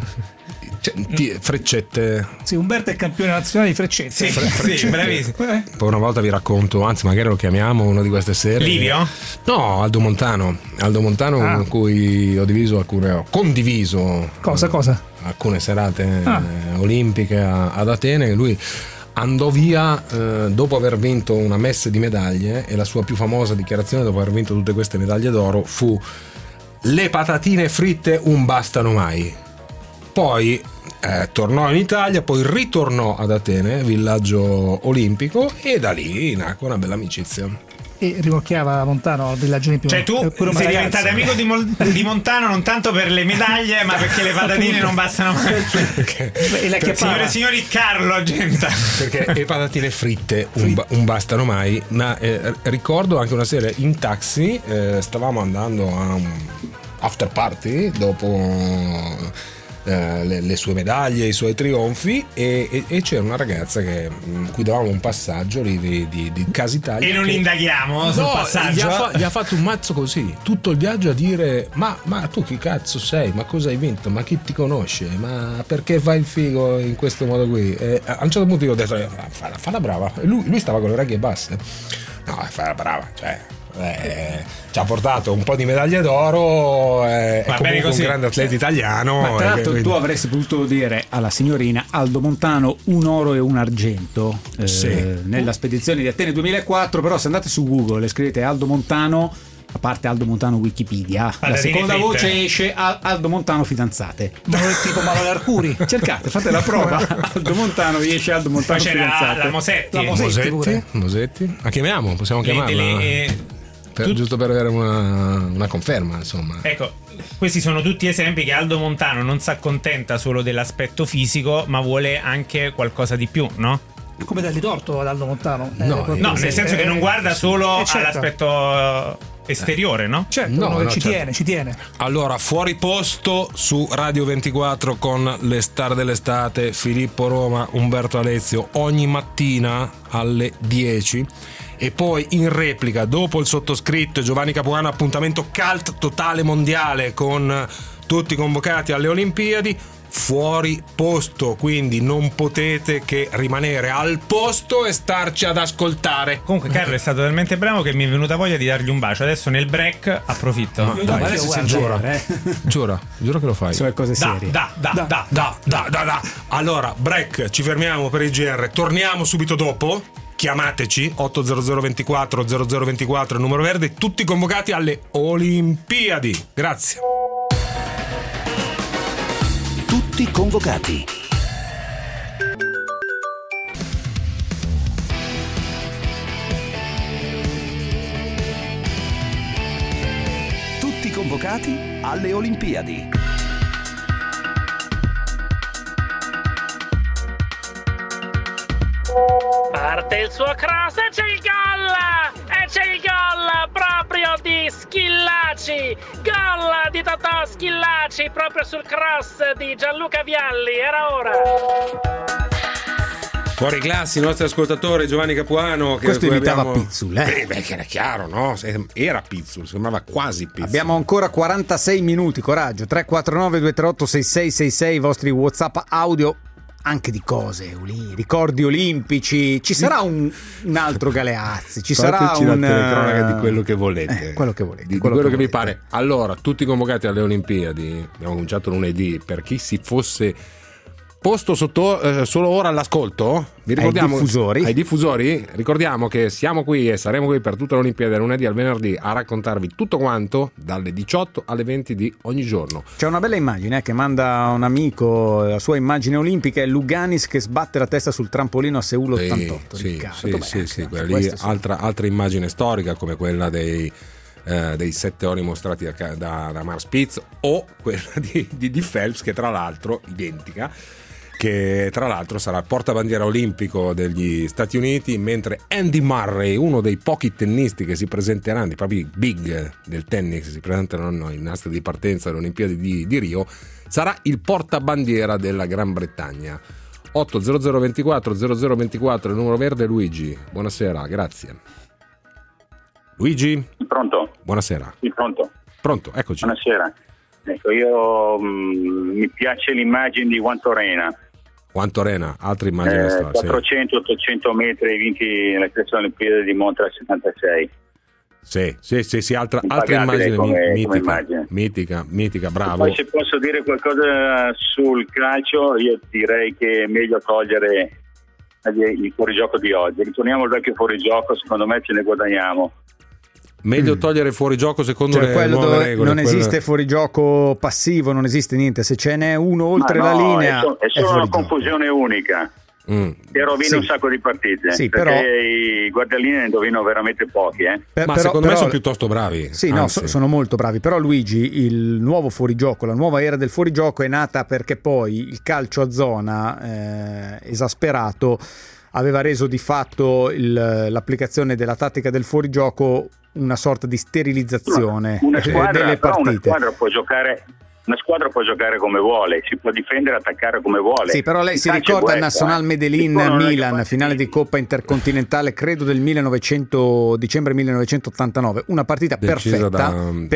freccette. Sì, Umberto è campione nazionale di freccette. Sì, bravissimo. Poi una volta vi racconto, anzi magari lo chiamiamo una di queste sere. Livio? No, Aldo Montano con cui ho condiviso cosa? alcune serate olimpiche ad Atene. Lui andò via dopo aver vinto una messe di medaglie, e la sua più famosa dichiarazione dopo aver vinto tutte queste medaglie d'oro fu: le patatine fritte non bastano mai. Poi tornò in Italia, poi ritornò ad Atene, villaggio olimpico, e da lì nacque una bella amicizia. E rimorchiava Montano al villaggio olimpico. Cioè tu sei diventato amico di Montano non tanto per le medaglie, ma perché le patatine non bastano mai. Signore e signori, Carlo Genta. Perché le patatine fritte non bastano mai. Ma ricordo anche una sera in taxi, stavamo andando a un after party dopo le sue medaglie, i suoi trionfi, e c'era una ragazza cui davamo un passaggio di Casa Italia, e non indaghiamo sul passaggio. Gli ha fatto un mazzo così tutto il viaggio a dire: ma tu chi cazzo sei, ma cosa hai vinto, ma chi ti conosce, ma perché fai il figo in questo modo qui? A un certo punto io ho detto: falla brava. E lui stava con le orecchie basse. No, falla brava, cioè ci ha portato un po' di medaglie d'oro, è comunque così, un grande atleta italiano. Ma tra l'altro tu avresti potuto dire alla signorina: Aldo Montano un oro e un argento nella spedizione di Atene 2004. Però se andate su Google e scrivete Aldo Montano, a parte Aldo Montano Wikipedia, la seconda voce esce Aldo Montano fidanzate, tipo Malone Arcuri. Cercate, fate la prova. Aldo Montano esce Aldo Montano fidanzate. La Mosetti. Mosetti. La chiamiamo? Possiamo chiamarla? Giusto per avere una conferma, insomma. Ecco, questi sono tutti esempi che Aldo Montano non si accontenta solo dell'aspetto fisico, ma vuole anche qualcosa di più, no? Come dargli torto ad Aldo Montano? No, nel senso che non guarda solo all'aspetto esteriore, no? Certo, ci tiene. Allora, fuori posto su Radio 24 con le star dell'estate, Filippo Roma, Umberto Alezio, ogni mattina alle 10. E poi in replica, dopo il sottoscritto, Giovanni Capuano, appuntamento cult totale mondiale con tutti convocati alle Olimpiadi. Fuori posto, quindi non potete che rimanere al posto e starci ad ascoltare. Comunque Carlo è stato talmente bravo che mi è venuta voglia di dargli un bacio. Adesso nel break approfitto. Giura che lo fai. Sono cose serie. Allora, break, ci fermiamo per il GR, torniamo subito dopo. Chiamateci 800 24 0024, il numero verde, tutti convocati alle Olimpiadi. Grazie. Tutti convocati. Tutti convocati alle Olimpiadi. Parte il suo cross e c'è il gol! E c'è il gol proprio di Schillaci! Gol di Totò Schillaci proprio sul cross di Gianluca Vialli. Era ora! Fuori classi, il nostro ascoltatore Giovanni Capuano. Questo imitava Pizzul, Beh, che era chiaro, no? Era Pizzul, sembrava quasi Pizzul. Abbiamo ancora 46 minuti, coraggio. 349 238 6666, i vostri WhatsApp audio. anche di cose, ricordi olimpici. Ci sarà un altro Galeazzi, ci sarà una un telecronaca di quello che volete, quello che volete, di quello che vi pare. Allora, tutti convocati alle Olimpiadi, abbiamo cominciato lunedì. Per chi si fosse posto sotto solo ora all'ascolto, vi ricordiamo ai diffusori, ricordiamo che siamo qui e saremo qui per tutta l'Olimpiade, da lunedì al venerdì, a raccontarvi tutto quanto dalle 18 alle 20 di ogni giorno. C'è una bella immagine che manda un amico, la sua immagine olimpica è Luganis che sbatte la testa sul trampolino a Seul 88. Sì, quella lì, altra immagine storica come quella dei 7 ori mostrati da Mark Spitz, o quella di Phelps, che tra l'altro identica, che tra l'altro sarà portabandiera olimpico degli Stati Uniti, mentre Andy Murray, uno dei pochi tennisti che si presenteranno, proprio big del tennis che si presentano in nastri di partenza alle Olimpiadi di Rio, sarà il portabandiera della Gran Bretagna. 80024 0024 il numero verde. Luigi, buonasera, grazie. Luigi? Pronto? Buonasera. Sì, pronto. Pronto, eccoci. Buonasera. Ecco, io mi piace l'immagine di Juan Torena. Juan Torena, altra immagine storica. 400-800 metri vinti nella stessa Olimpiade di Montreal 76. Sì, altra immagine mitica, bravo. Poi se posso dire qualcosa sul calcio, io direi che è meglio togliere il fuorigioco di oggi. Ritorniamo al vecchio fuorigioco, secondo me ce ne guadagniamo. Meglio togliere fuorigioco secondo le quello nuove dove regole. Non esiste fuorigioco passivo, non esiste niente. Se ce n'è uno oltre la linea, è solo una confusione unica. Che rovina un sacco di partite. Sì, perché però i guardialini ne indovinano veramente pochi. Secondo me sono piuttosto bravi. Sì, sono molto bravi. Però Luigi, il nuovo fuorigioco, la nuova era del fuorigioco è nata perché poi il calcio a zona esasperato aveva reso di fatto l'applicazione della tattica del fuorigioco una sorta di sterilizzazione delle partite. Una squadra può giocare come vuole, si può difendere e attaccare come vuole. Sì, però lei si ricorda il Nacional Medellin-Milan, finale di Coppa Intercontinentale, credo del dicembre 1989, una partita perfetta,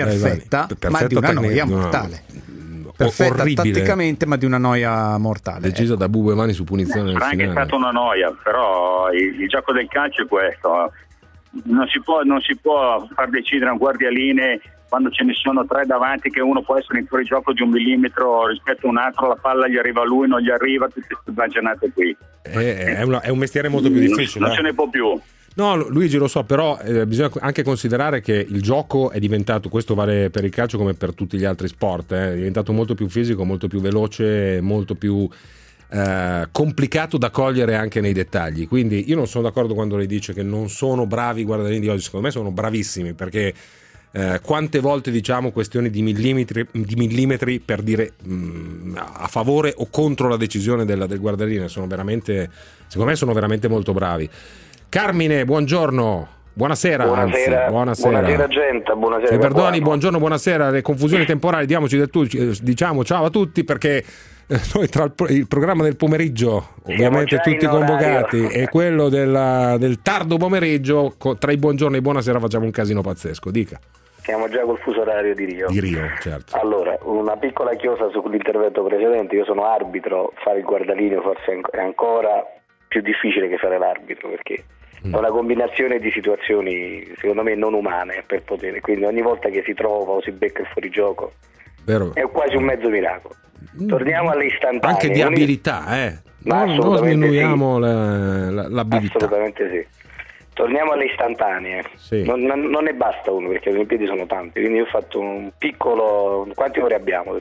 ma di una noia mortale. Perfetta tatticamente, ma di una noia mortale. Decisa da Bubo e Mani su punizione. Frank è stata una noia, però il gioco del calcio è questo. Non si può far decidere un guardialine quando ce ne sono 3 davanti, che uno può essere in fuorigioco di 1 millimetro rispetto a un altro, la palla gli arriva a lui, non gli arriva, tutte queste baggianate qui. È un mestiere molto più difficile. Non se ne può più. No, Luigi, lo so, però bisogna anche considerare che il gioco è diventato, questo vale per il calcio come per tutti gli altri sport, è diventato molto più fisico, molto più veloce, molto più complicato da cogliere anche nei dettagli. Quindi io non sono d'accordo quando lei dice che non sono bravi i guardiani di oggi. Secondo me sono bravissimi, perché quante volte diciamo questioni di millimetri per dire a favore o contro la decisione del guardialine. Secondo me sono veramente molto bravi. Carmine, buongiorno. Buonasera. Buonasera gente, buonasera. Mi perdoni, buongiorno, buonasera. Le confusioni temporali, diamoci del tu, diciamo ciao a tutti, perché noi tra il programma del pomeriggio, ovviamente tutti convocati, e quello del tardo pomeriggio, tra i buongiorno e i buonasera facciamo un casino pazzesco. Dica. Siamo già col fuso orario di Rio. Certo. Allora, una piccola chiosa sull'intervento precedente. Io sono arbitro, fare il guardalineo forse è ancora più difficile che fare l'arbitro, perché è una combinazione di situazioni secondo me non umane per poter, quindi ogni volta che si trova o si becca il fuorigioco è quasi un mezzo miracolo. Torniamo alle istantanee. Anche di abilità, non sminuiamo l'abilità. Assolutamente sì. Torniamo alle istantanee. Sì. Non ne basta uno, perché le Olimpiadi sono tante, quindi io ho fatto un piccolo. Quanti ore abbiamo?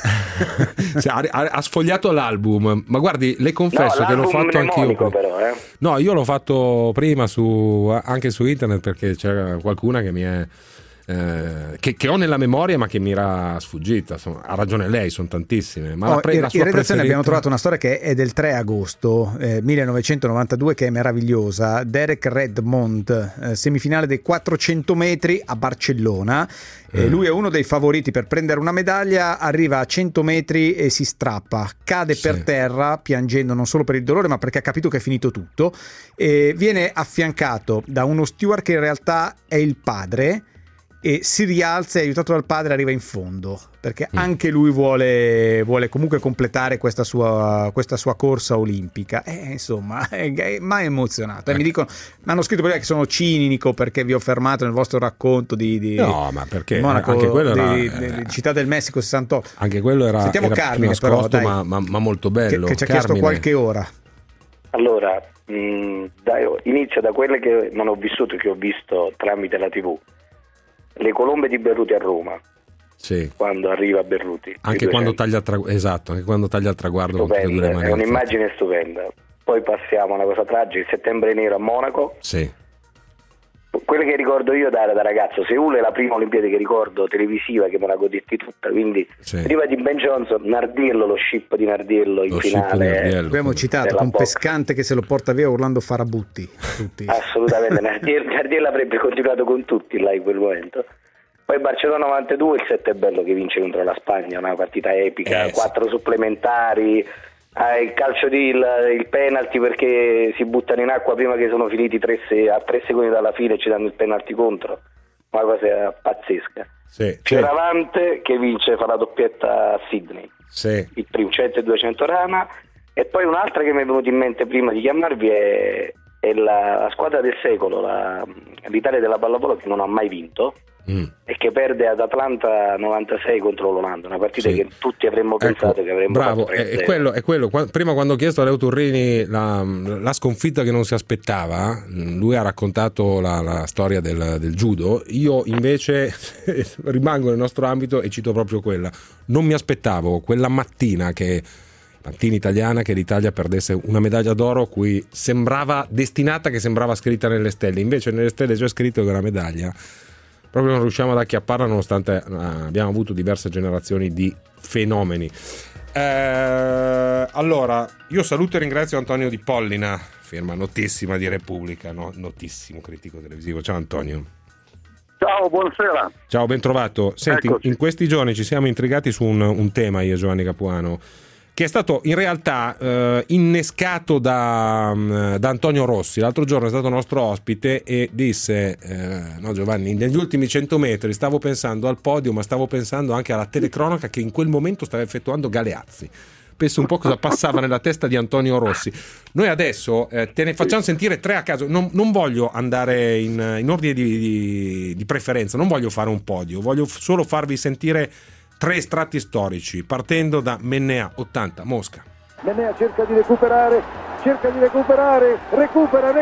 Ha sfogliato l'album, ma guardi, le confesso che l'ho fatto anch'io. Però, No, io l'ho fatto prima anche su internet, perché c'era qualcuna che mi è che ho nella memoria ma che mi era sfuggita. Ha ragione lei, sono tantissime. Ma in redazione abbiamo trovato una storia che è del 3 agosto 1992 che è meravigliosa. Derek Redmond, semifinale dei 400 metri a Barcellona. Lui è uno dei favoriti per prendere una medaglia, arriva a 100 metri e si strappa, cade per terra piangendo non solo per il dolore ma perché ha capito che è finito tutto, e viene affiancato da uno steward che in realtà è il padre, e si rialza e aiutato dal padre arriva in fondo, perché anche lui vuole comunque completare questa sua corsa olimpica. Insomma, ma è emozionato. Mi hanno scritto che sono cinico perché vi ho fermato nel vostro racconto di no, ma perché Monaco, anche quello era di Città del Messico 68. Anche quello era, sentiamo era Carmine, nascosto, però, ma molto bello, che ci ha chiesto qualche ora. Allora, inizio da quelle che non ho vissuto, che ho visto tramite la TV. Le colombe di Berruti a Roma. Sì. Quando arriva a Berruti. Anche quando taglia il traguardo. Esatto, anche quando taglia il traguardo. Stupenda, è un'immagine stupenda. Poi passiamo a una cosa tragica, il settembre nero a Monaco. Sì. Quello che ricordo io da ragazzo, Seul è la prima Olimpiade che ricordo televisiva, che me la godetti tutta, quindi prima di Ben Johnson, Nardiello, lo ship di Nardiello in finale. Abbiamo citato con Pescante che se lo porta via urlando Farabutti. Assolutamente, Nardiello avrebbe continuato con tutti là in quel momento. Poi Barcellona 92, il 7 è bello che vince contro la Spagna, una partita epica, 4 supplementari. Il calcio il penalty perché si buttano in acqua prima che sono finiti a 3 secondi dalla fine e ci danno il penalty contro, una cosa pazzesca. Fioravante che fa la doppietta a Sydney, il primo 100 e 200 rana. E poi un'altra che mi è venuta in mente prima di chiamarvi è la squadra del secolo, l'Italia della pallavolo, che non ha mai vinto e che perde ad Atlanta 96 contro l'Olanda, una partita che tutti avremmo pensato che avremmo bravo, fatto. È quello. Prima, quando ho chiesto a Leo Turrini la sconfitta che non si aspettava, lui ha raccontato la storia del judo. Io invece rimango nel nostro ambito e cito proprio quella. Non mi aspettavo quella mattina italiana che l'Italia perdesse una medaglia d'oro cui sembrava destinata, che sembrava scritta nelle stelle. Invece nelle stelle c'è scritto che la medaglia proprio non riusciamo ad acchiapparla, nonostante abbiamo avuto diverse generazioni di fenomeni. Allora, io saluto e ringrazio Antonio Di Pollina, firma notissima di Repubblica, notissimo critico televisivo. Ciao Antonio. Ciao, buonasera. Ciao, ben trovato. Senti, in questi giorni ci siamo intrigati su un tema, io e Giovanni Capuano, che è stato in realtà innescato da Antonio Rossi. L'altro giorno è stato nostro ospite e disse no Giovanni, negli ultimi 100 metri stavo pensando al podio, ma stavo pensando anche alla telecronaca che in quel momento stava effettuando Galeazzi. Penso un po' cosa passava nella testa di Antonio Rossi. Noi adesso te ne facciamo sentire 3 a caso. Non voglio andare in ordine di preferenza, non voglio fare un podio, voglio solo farvi sentire 3 estratti storici, partendo da Mennea 80, Mosca. Mennea cerca di recuperare, recupera,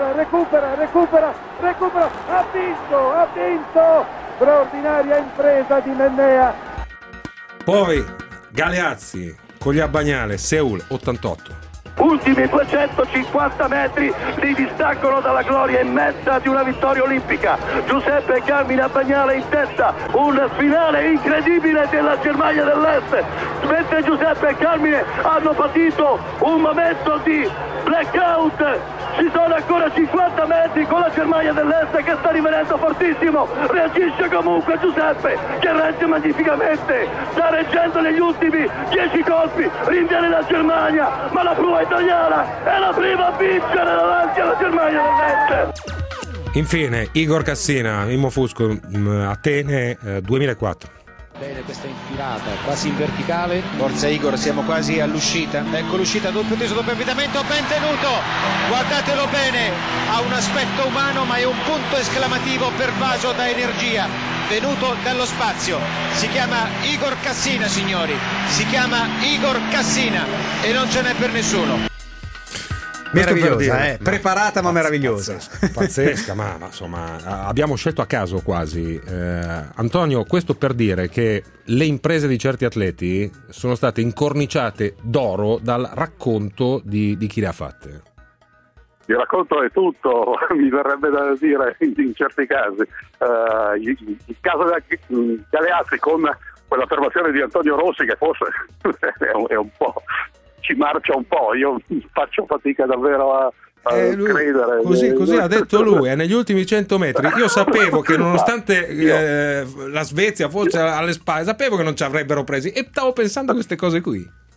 ha vinto, straordinaria impresa di Mennea. Poi Galeazzi con gli Abbagnale, Seul 88. Ultimi 250 metri li distaccano dalla gloria immensa di una vittoria olimpica. Giuseppe e Carmine Abbagnale in testa, un finale incredibile della Germania dell'Est, mentre Giuseppe e Carmine hanno patito un momento di blackout. Ci sono ancora 50 metri con la Germania dell'Est che sta rimanendo fortissimo. Reagisce comunque Giuseppe, che regge magnificamente, sta reggendo negli ultimi 10 colpi, rinviene la Germania, ma la prua italiana è la prima a vincere davanti alla Germania dell'Est. Infine Igor Cassina, Immo Fusco, Atene 2004. Bene questa infilata, quasi in verticale. Forza Igor, siamo quasi all'uscita. Ecco l'uscita, doppio teso, doppio avvitamento, ben tenuto. Guardatelo bene, ha un aspetto umano ma è un punto esclamativo pervaso da energia, venuto dallo spazio. Si chiama Igor Cassina, signori. Si chiama Igor Cassina e non ce n'è per nessuno. Meravigliosa, preparata ma meravigliosa, pazzesca, ma insomma abbiamo scelto a caso quasi. Antonio, questo per dire che le imprese di certi atleti sono state incorniciate d'oro dal racconto di chi le ha fatte. Il racconto è tutto, mi verrebbe da dire in certi casi. Il caso di Galeazzi con quell'affermazione di Antonio Rossi che forse è un po', ci marcia un po', io faccio fatica davvero a credere. Così ha detto lui, negli ultimi 100 metri. Io sapevo che nonostante la Svezia fosse alle spalle, sapevo che non ci avrebbero presi e stavo pensando a queste cose qui.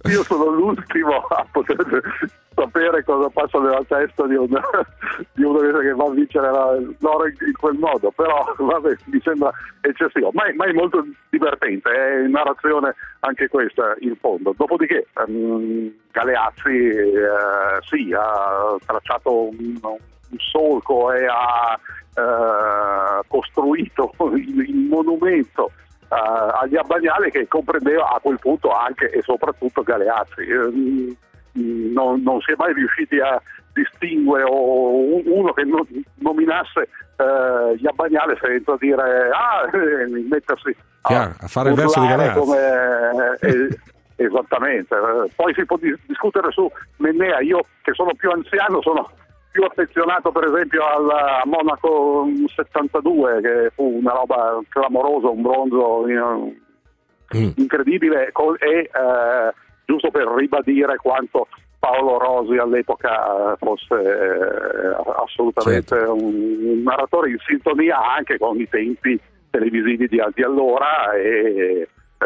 io sono l'ultimo a poter sapere cosa passa nella testa di uno che va a vincere l'oro in quel modo, però vabbè, mi sembra eccessivo, ma è molto divertente, è narrazione anche questa in fondo. Dopodiché Galeazzi sì, ha tracciato un solco e ha costruito il monumento agli Abbagnale, che comprendeva a quel punto anche e soprattutto Galeazzi. Non si è mai riusciti a distinguere uno che nominasse gli Abbagnale senza dire mettersi a fare il verso di Galeazzi. Esattamente. Poi si può discutere su Mennea. Io che sono più anziano sono più affezionato per esempio a Monaco 72, che fu una roba clamorosa, un bronzo incredibile, e giusto per ribadire quanto Paolo Rosi all'epoca fosse assolutamente un narratore in sintonia anche con i tempi televisivi di allora e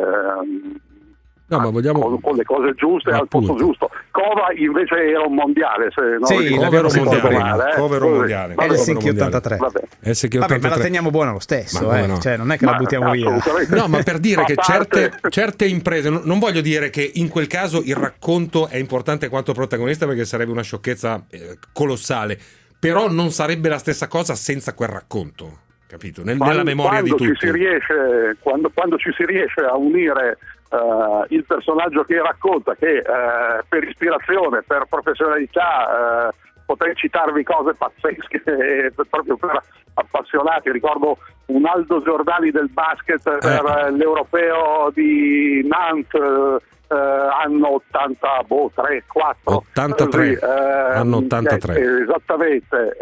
ma vogliamo... con le cose giuste al posto giusto. Cova invece era un mondiale, se non Cova era un mondiale. Helsinki 83. Vabbè, ma la teniamo buona lo stesso, no. Cioè non è che la buttiamo via. No, ma per dire che certe imprese, non voglio dire che in quel caso il racconto è importante quanto protagonista, perché sarebbe una sciocchezza colossale, però non sarebbe la stessa cosa senza quel racconto, capito? Nella memoria di tutti. Quando ci si riesce a unire il personaggio che racconta, che per ispirazione, per professionalità, potrei citarvi cose pazzesche proprio per appassionati. Ricordo un Aldo Giordani del basket per l'Europeo di Nantes, anno 83, 4 83 anno 83 esattamente,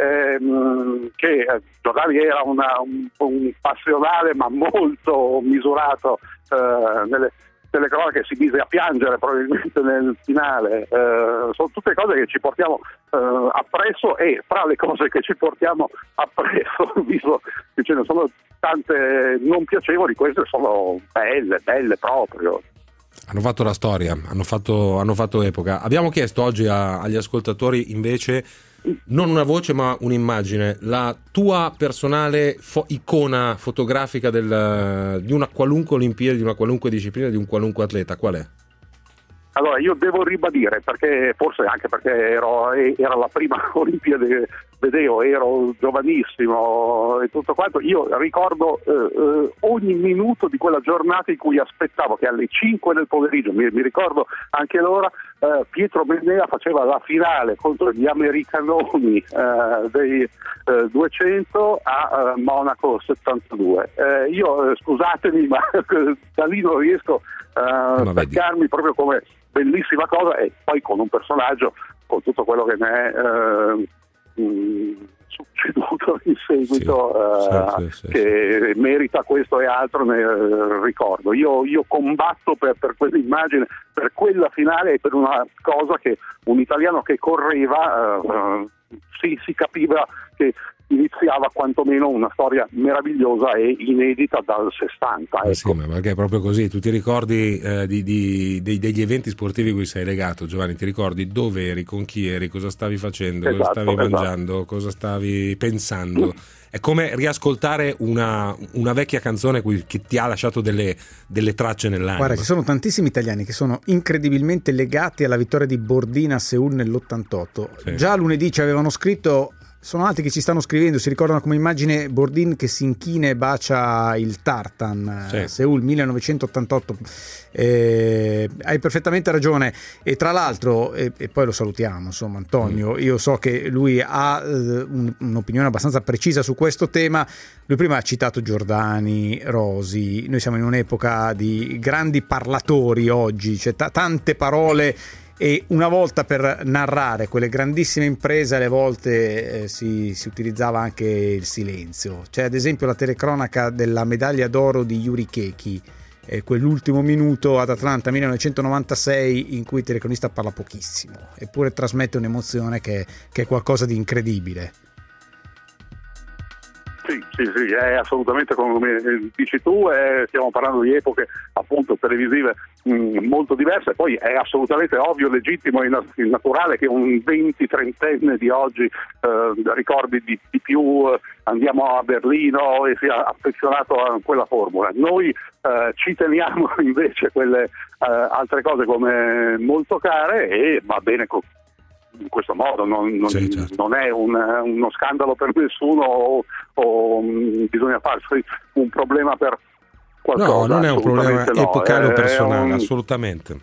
che Giordani era un passionale ma molto misurato. Nelle telecronache si mise a piangere probabilmente nel finale. Sono tutte cose che ci portiamo appresso, e fra le cose che ci portiamo appresso, visto che ce ne sono tante non piacevoli, queste sono belle proprio. Hanno fatto la storia, hanno fatto epoca. Abbiamo chiesto oggi agli ascoltatori invece non una voce ma un'immagine, la tua personale icona fotografica di una qualunque Olimpiade, di una qualunque disciplina, di un qualunque atleta, qual è? Allora, io devo ribadire, perché forse anche perché era la prima Olimpiade che vedevo, ero giovanissimo e tutto quanto, io ricordo ogni minuto di quella giornata in cui aspettavo che alle 5 del pomeriggio, mi ricordo anche l'ora, Pietro Mennea faceva la finale contro gli americanoni dei 200 a Monaco 72. Io scusatemi, ma da lì non riesco a staccarmi, proprio come bellissima cosa, e poi con un personaggio, con tutto quello che ne è succeduto in seguito, che merita questo e altro, ne ricordo. Io combatto per quell'immagine, per quella finale, e per una cosa che un italiano che correva si capiva che iniziava quantomeno una storia meravigliosa e inedita dal 60. Ecco. Sì, ma perché è proprio così. Tu ti ricordi degli eventi sportivi cui sei legato, Giovanni? Ti ricordi dove eri, con chi eri, cosa stavi facendo, cosa stavi mangiando, cosa stavi pensando? È come riascoltare una vecchia canzone che ti ha lasciato delle tracce nell'anima. Guarda, ci sono tantissimi italiani che sono incredibilmente legati alla vittoria di Bordin a Seul nell'88. Sì. Già lunedì ci avevano scritto, sono altri che ci stanno scrivendo, si ricordano come immagine Bordin che si inchina e bacia il tartan, sì. Seul 1988. Hai perfettamente ragione, e tra l'altro, e poi lo salutiamo, insomma, Antonio, io so che lui ha un'opinione abbastanza precisa su questo tema. Lui prima ha citato Giordani, Rosi, noi siamo in un'epoca di grandi parlatori oggi, c'è tante parole, e una volta per narrare quelle grandissime imprese alle volte si utilizzava anche il silenzio. C'è ad esempio la telecronaca della medaglia d'oro di Yuri Keki, quell'ultimo minuto ad Atlanta 1996 in cui il telecronista parla pochissimo, eppure trasmette un'emozione che è qualcosa di incredibile. Sì, è assolutamente come dici tu, stiamo parlando di epoche appunto televisive molto diverse, poi è assolutamente ovvio, legittimo e naturale che un 20-30enne di oggi ricordi di più andiamo a Berlino e sia affezionato a quella formula. Noi ci teniamo invece quelle altre cose come molto care e va bene in questo modo, non è uno scandalo per nessuno o bisogna farsi un problema per qualcosa. No, non è un problema epocale o personale, assolutamente.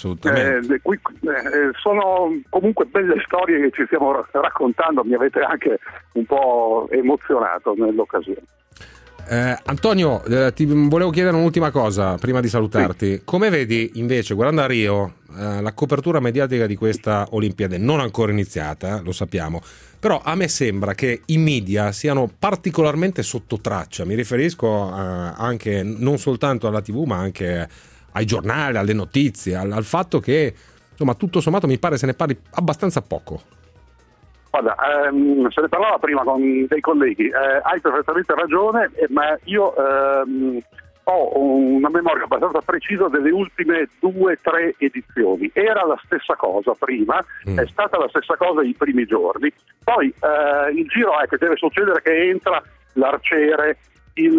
Sono comunque belle storie che ci stiamo raccontando, mi avete anche un po' emozionato nell'occasione. Antonio, ti volevo chiedere un'ultima cosa prima di salutarti. Sì. Come vedi invece, guardando a Rio, la copertura mediatica di questa Olimpiade non ancora iniziata, lo sappiamo, però a me sembra che i media siano particolarmente sotto traccia. Mi riferisco anche non soltanto alla TV, ma anche ai giornali, alle notizie, al fatto che insomma tutto sommato mi pare se ne parli abbastanza poco. Guarda, se ne parlava prima con dei colleghi, hai perfettamente ragione, ma io ho una memoria abbastanza precisa delle ultime 2-3 edizioni. Era la stessa cosa prima, è stata la stessa cosa i primi giorni, poi il giro è che deve succedere che entra l'arciere, il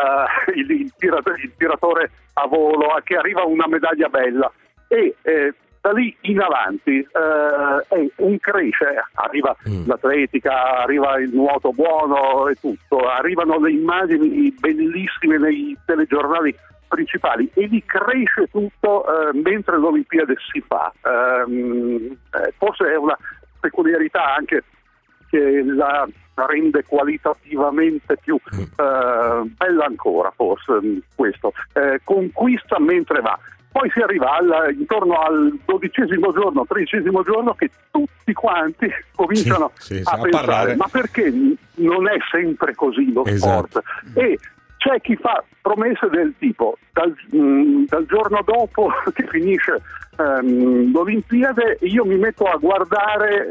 tiratore a volo, che arriva una medaglia bella e da lì in avanti è un cresce, arriva l'atletica, arriva il nuoto buono e tutto, arrivano le immagini bellissime nei telegiornali principali e lì cresce tutto mentre l'Olimpiade si fa. Forse è una peculiarità anche che la rende qualitativamente più bella ancora, forse questo. Conquista mentre va. Poi si arriva intorno al 12° giorno, 13° giorno che tutti quanti cominciano a pensare parlare. Ma perché non è sempre così lo sport? E c'è chi fa promesse del tipo dal giorno dopo che finisce l'Olimpiade io mi metto a guardare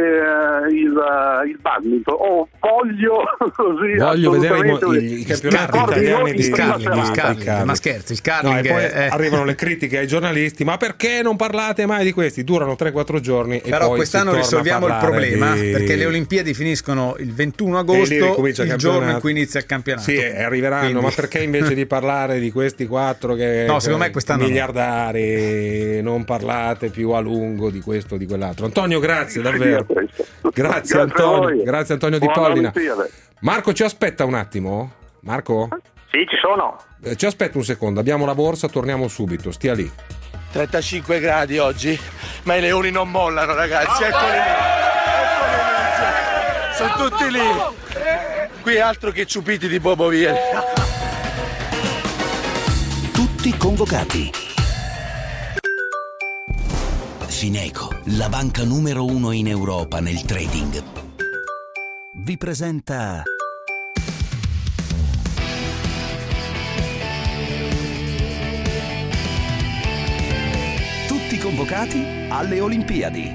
il badminton o voglio vedere i campionati italiani di curling. Ma scherzi, il curling e poi arrivano le critiche ai giornalisti, ma perché non parlate mai di questi? Durano 3-4 giorni e però poi quest'anno risolviamo il problema perché le Olimpiadi finiscono il 21 agosto, il giorno in cui inizia il campionato. Sì, arriveranno. Quindi... ma perché invece di parlare di questi 4 che secondo me quest'anno miliardari non parlate più a lungo di questo o di quell'altro? Antonio, grazie davvero. Grazie Antonio, grazie Antonio Di Pollina. Marco ci aspetta un attimo. Marco? Sì, ci sono. Ci aspetta un secondo, abbiamo la borsa, torniamo subito, stia lì. 35 gradi oggi, ma i leoni non mollano, ragazzi. Eccoli lì. Sono tutti lì. Qui altro che ciupiti di Bobo Vieri. Tutti convocati. Fineco, la banca numero 1 in Europa nel trading, vi presenta Tutti convocati alle Olimpiadi.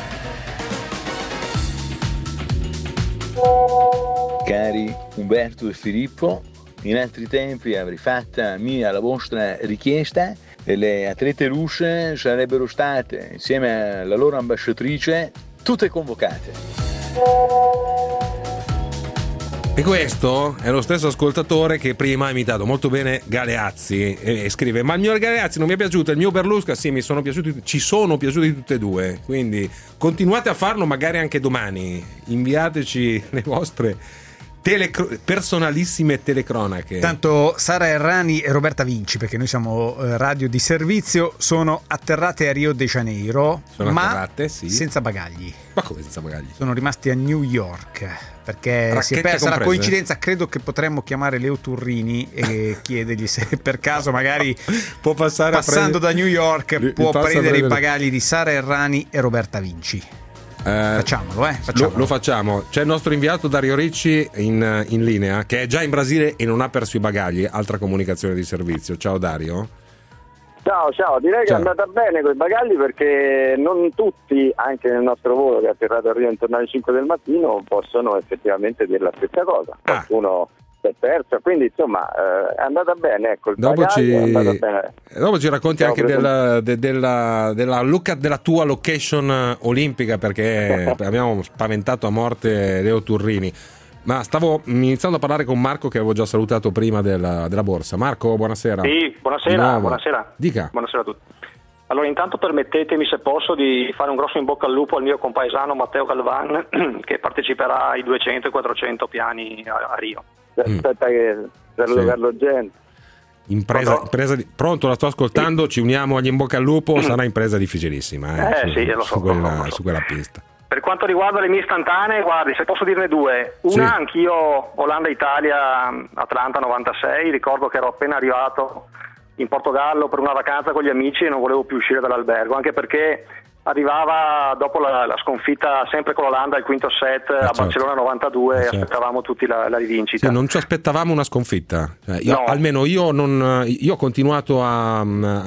Cari Umberto e Filippo, in altri tempi avrei fatta mia la vostra richiesta e le atlete russe sarebbero state, insieme alla loro ambasciatrice, tutte convocate. E questo è lo stesso ascoltatore che prima ha imitato molto bene Galeazzi e scrive: ma il mio Galeazzi non mi è piaciuto, il mio Berlusca sì, ci sono piaciuti tutte e due, quindi continuate a farlo magari anche domani, inviateci le vostre personalissime telecronache. Tanto Sara Errani e Roberta Vinci, perché noi siamo radio di servizio, sono atterrate a Rio de Janeiro, senza bagagli. Ma come senza bagagli? Sono rimasti a New York perché si è persa la coincidenza. Credo che potremmo chiamare Leo Turrini e chiedergli se per caso magari può passare passando da New York può prendere i bagagli di Sara Errani e Roberta Vinci. Facciamolo. Lo facciamo. C'è il nostro inviato Dario Ricci in linea, che è già in Brasile e non ha perso i bagagli. Altra comunicazione di servizio. Ciao Dario. Ciao, direi che è andata bene con i bagagli, perché non tutti, anche nel nostro volo che è atterrato a Rio intorno alle 5 del mattino, possono effettivamente dire la stessa cosa. Qualcuno terza, quindi insomma è andata bene, ecco, il dopo bagaglio è andata bene. Dopo ci racconti anche della tua location olimpica, perché abbiamo spaventato a morte Leo Turrini. Ma stavo iniziando a parlare con Marco, che avevo già salutato prima della borsa. Marco, buonasera. Sì, buonasera. Dica. Buonasera a tutti. Allora, intanto permettetemi, se posso, di fare un grosso in bocca al lupo al mio compaesano Matteo Galvan, che parteciperà ai 200 e 400 piani a Rio. Aspetta che saluto Carlo Gente. Impresa pronto, la sto ascoltando, ci uniamo agli in bocca al lupo, sarà impresa difficilissima lo so. Su quella pista. Per quanto riguarda le mie istantanee, guardi, se posso dirne due. Una, anch'io, Olanda-Italia, Atlanta 96, ricordo che ero appena arrivato in Portogallo per una vacanza con gli amici e non volevo più uscire dall'albergo, anche perché arrivava dopo la sconfitta sempre con l'Olanda al quinto set a Barcellona 92 e aspettavamo tutti la rivincita. Non ci aspettavamo una sconfitta, almeno io ho continuato a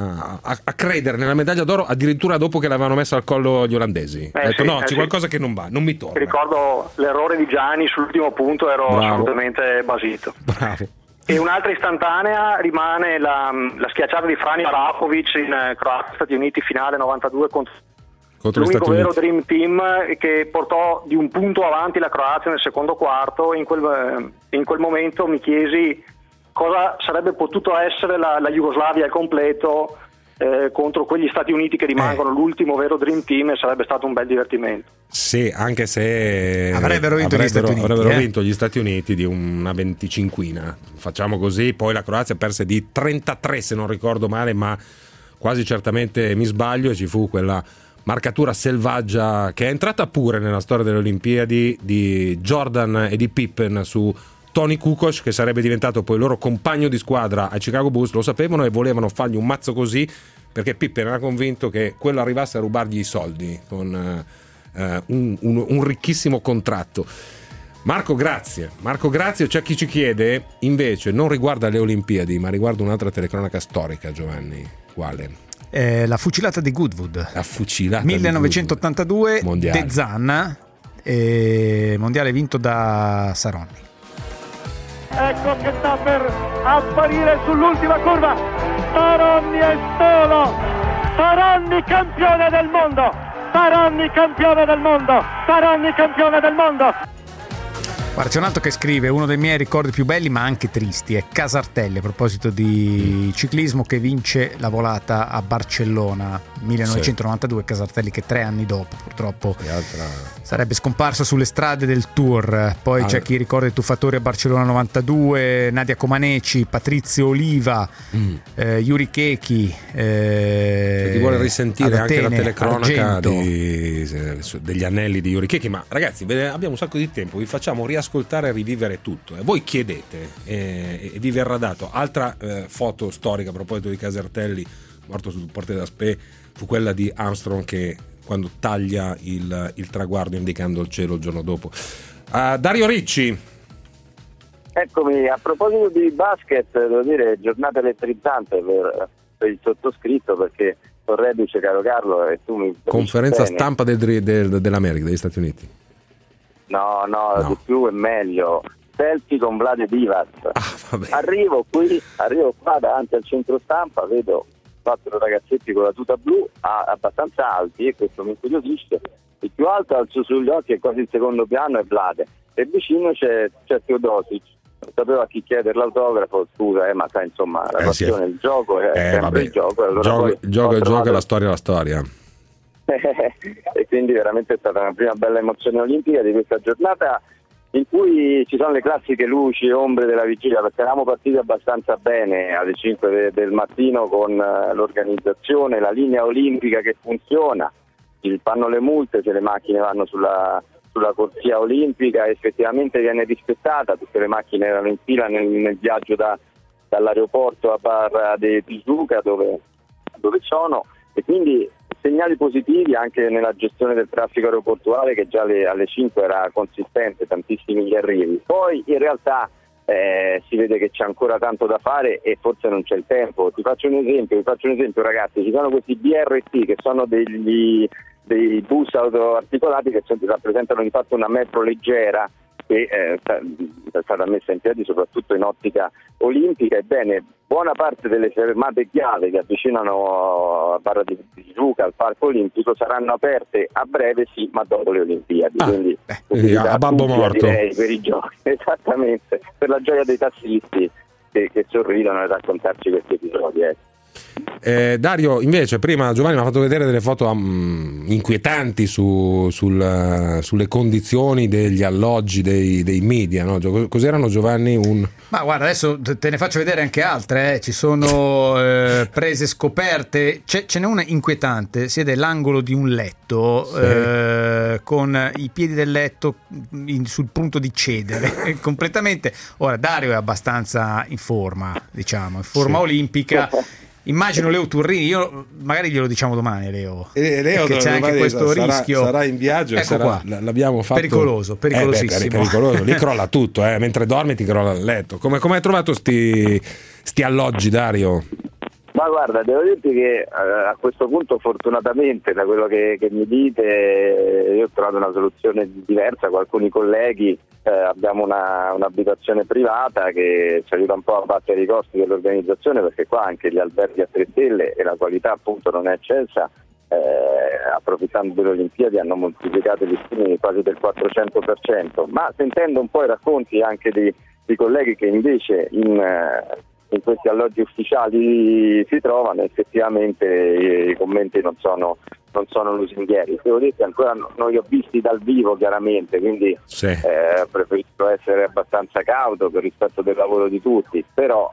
credere nella medaglia d'oro addirittura dopo che l'avevano messa al collo gli olandesi. Ho detto c'è qualcosa che non va, non mi torna. Ricordo l'errore di Gianni sull'ultimo punto, ero assolutamente basito. Bravo. E un'altra istantanea rimane la schiacciata di Franjo Arapovic in Croazia Stati Uniti finale 92 contro l'unico vero Dream Team, che portò di un punto avanti la Croazia nel secondo quarto. In quel momento mi chiesi cosa sarebbe potuto essere la Jugoslavia al completo contro quegli Stati Uniti che rimangono l'ultimo vero Dream Team, e sarebbe stato un bel divertimento. Sì, anche se avrebbero vinto gli Stati Uniti di una 25ina, facciamo così. Poi la Croazia perse di 33 se non ricordo male, ma quasi certamente mi sbaglio, e ci fu quella marcatura selvaggia che è entrata pure nella storia delle Olimpiadi di Jordan e di Pippen su Tony Kukoc, che sarebbe diventato poi il loro compagno di squadra ai Chicago Bulls. Lo sapevano e volevano fargli un mazzo così, perché Pippen era convinto che quello arrivasse a rubargli i soldi con un ricchissimo contratto. Marco, grazie. C'è chi ci chiede, invece, non riguarda le Olimpiadi, ma riguarda un'altra telecronaca storica, Giovanni. Quale? La fucilata di Goodwood. La fucilata 1982, mondiale. De Zanna, mondiale vinto da Saronni. Ecco che sta per apparire sull'ultima curva Saronni e solo Saronni campione del mondo, Saronni campione del mondo, Saronni campione del mondo. Guarda, c'è un altro che scrive: uno dei miei ricordi più belli ma anche tristi è Casartelli, a proposito di ciclismo, che vince la volata a Barcellona 1992. Casartelli che 3 anni dopo purtroppo sarebbe scomparso sulle strade del Tour. Poi c'è chi ricorda i tuffatori a Barcellona 92, Nadia Comaneci, Patrizio Oliva, Yuri Chechi, chi vuole risentire anche la telecronaca degli anelli di Yuri Chechi. Ma ragazzi, abbiamo un sacco di tempo, vi facciamo riascoltare e rivivere tutto, e voi chiedete e vi verrà dato. Altra foto storica a proposito di Casartelli morto sul Porte d'Aspet fu quella di Armstrong, che quando taglia il traguardo indicando il cielo il giorno dopo. Dario Ricci. Eccomi, a proposito di basket, devo dire, giornata elettrizzante per il sottoscritto, perché sono reduce, caro Carlo, e tu mi conferenza stampa dell'America, degli Stati Uniti. No, di più è meglio. Selfie con Vlade Divac. Arrivo qua davanti al centro stampa, vedo 4 ragazzetti con la tuta blu abbastanza alti, e questo mi incuriosisce. Il più alto, alzo sugli occhi, è quasi il secondo piano, è Vlade, e vicino c'è Teodosic. Non sapevo a chi chiedere l'autografo, scusa, ma sai, insomma, la passione, il gioco è sempre il gioco. Allora il gioco, la storia è la storia. E quindi veramente è stata una prima bella emozione olimpica di questa giornata, in cui ci sono le classiche luci e ombre della vigilia, perché eravamo partiti abbastanza bene alle 5 del mattino con l'organizzazione, la linea olimpica che funziona, fanno le multe se le macchine vanno sulla corsia olimpica, effettivamente viene rispettata, tutte le macchine erano in fila nel viaggio dall'aeroporto a Barra de Tijuca dove sono, e quindi segnali positivi anche nella gestione del traffico aeroportuale, che già alle 5 era consistente, tantissimi gli arrivi. Poi in realtà si vede che c'è ancora tanto da fare e forse non c'è il tempo. Vi faccio un esempio ragazzi, ci sono questi BRT che sono dei bus autoarticolati che rappresentano di fatto una metro leggera, che è stata messa in piedi soprattutto in ottica olimpica. Ebbene, buona parte delle fermate chiave che avvicinano a Barra di Tijuca al Parco Olimpico saranno aperte a breve, sì, ma dopo le Olimpiadi. Quindi a babbo morto. Direi, per i giochi, esattamente, per la gioia dei tassisti che sorridono nel raccontarci questi episodi. Dario, invece, prima Giovanni mi ha fatto vedere delle foto inquietanti sulle condizioni degli alloggi dei media, no? Cos'erano, Giovanni? Ma guarda, adesso te ne faccio vedere anche altre, ci sono prese scoperte, ce n'è una inquietante, siede all'angolo di un letto, sì, con i piedi del letto sul punto di cedere completamente. Ora Dario è abbastanza in forma, diciamo, in forma olimpica. Immagino Leo Turrini, io magari glielo diciamo domani, Leo, perché c'è anche questo rischio. Sarà in viaggio, ecco qua. L'abbiamo fatto. Pericolosissimo. Pericoloso, lì crolla tutto, mentre dormi ti crolla il letto. Come hai trovato sti alloggi, Dario? Ma guarda, devo dirti che a questo punto fortunatamente, da quello che mi dite, io ho trovato una soluzione diversa con alcuni colleghi. Abbiamo un'abitazione privata che ci aiuta un po' a abbattere i costi dell'organizzazione, perché qua anche gli alberghi a 3 stelle e la qualità appunto non è eccelsa, approfittando delle Olimpiadi hanno moltiplicato gli stimi quasi del 400%, ma sentendo un po' i racconti anche di colleghi che invece in questi alloggi ufficiali si trovano, effettivamente i commenti non sono lusinghieri. Devo dire che ancora non li ho visti dal vivo, chiaramente, quindi sì, preferisco essere abbastanza cauto per rispetto del lavoro di tutti, però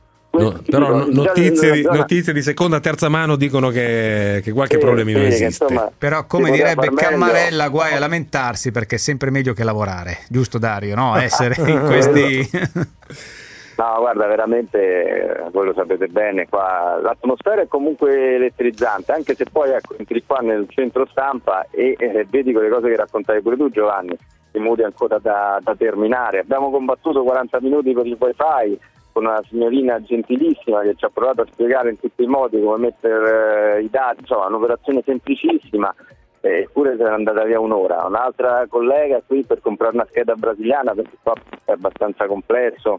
notizie di seconda, terza mano dicono che qualche problemino esiste. Insomma, però come direbbe Cammarella, guai a lamentarsi, perché è sempre meglio che lavorare, giusto Dario? No? Essere in questi... No, guarda, veramente, voi lo sapete bene, qua l'atmosfera è comunque elettrizzante, anche se poi entri qua nel centro stampa e vedi quelle cose che raccontavi pure tu, Giovanni, i muri ancora da terminare. Abbiamo combattuto 40 minuti per il wifi con una signorina gentilissima che ci ha provato a spiegare in tutti i modi come mettere i dati, insomma un'operazione semplicissima, eppure se n'è andata via un'ora. Un'altra collega qui per comprare una scheda brasiliana, perché qua è abbastanza complesso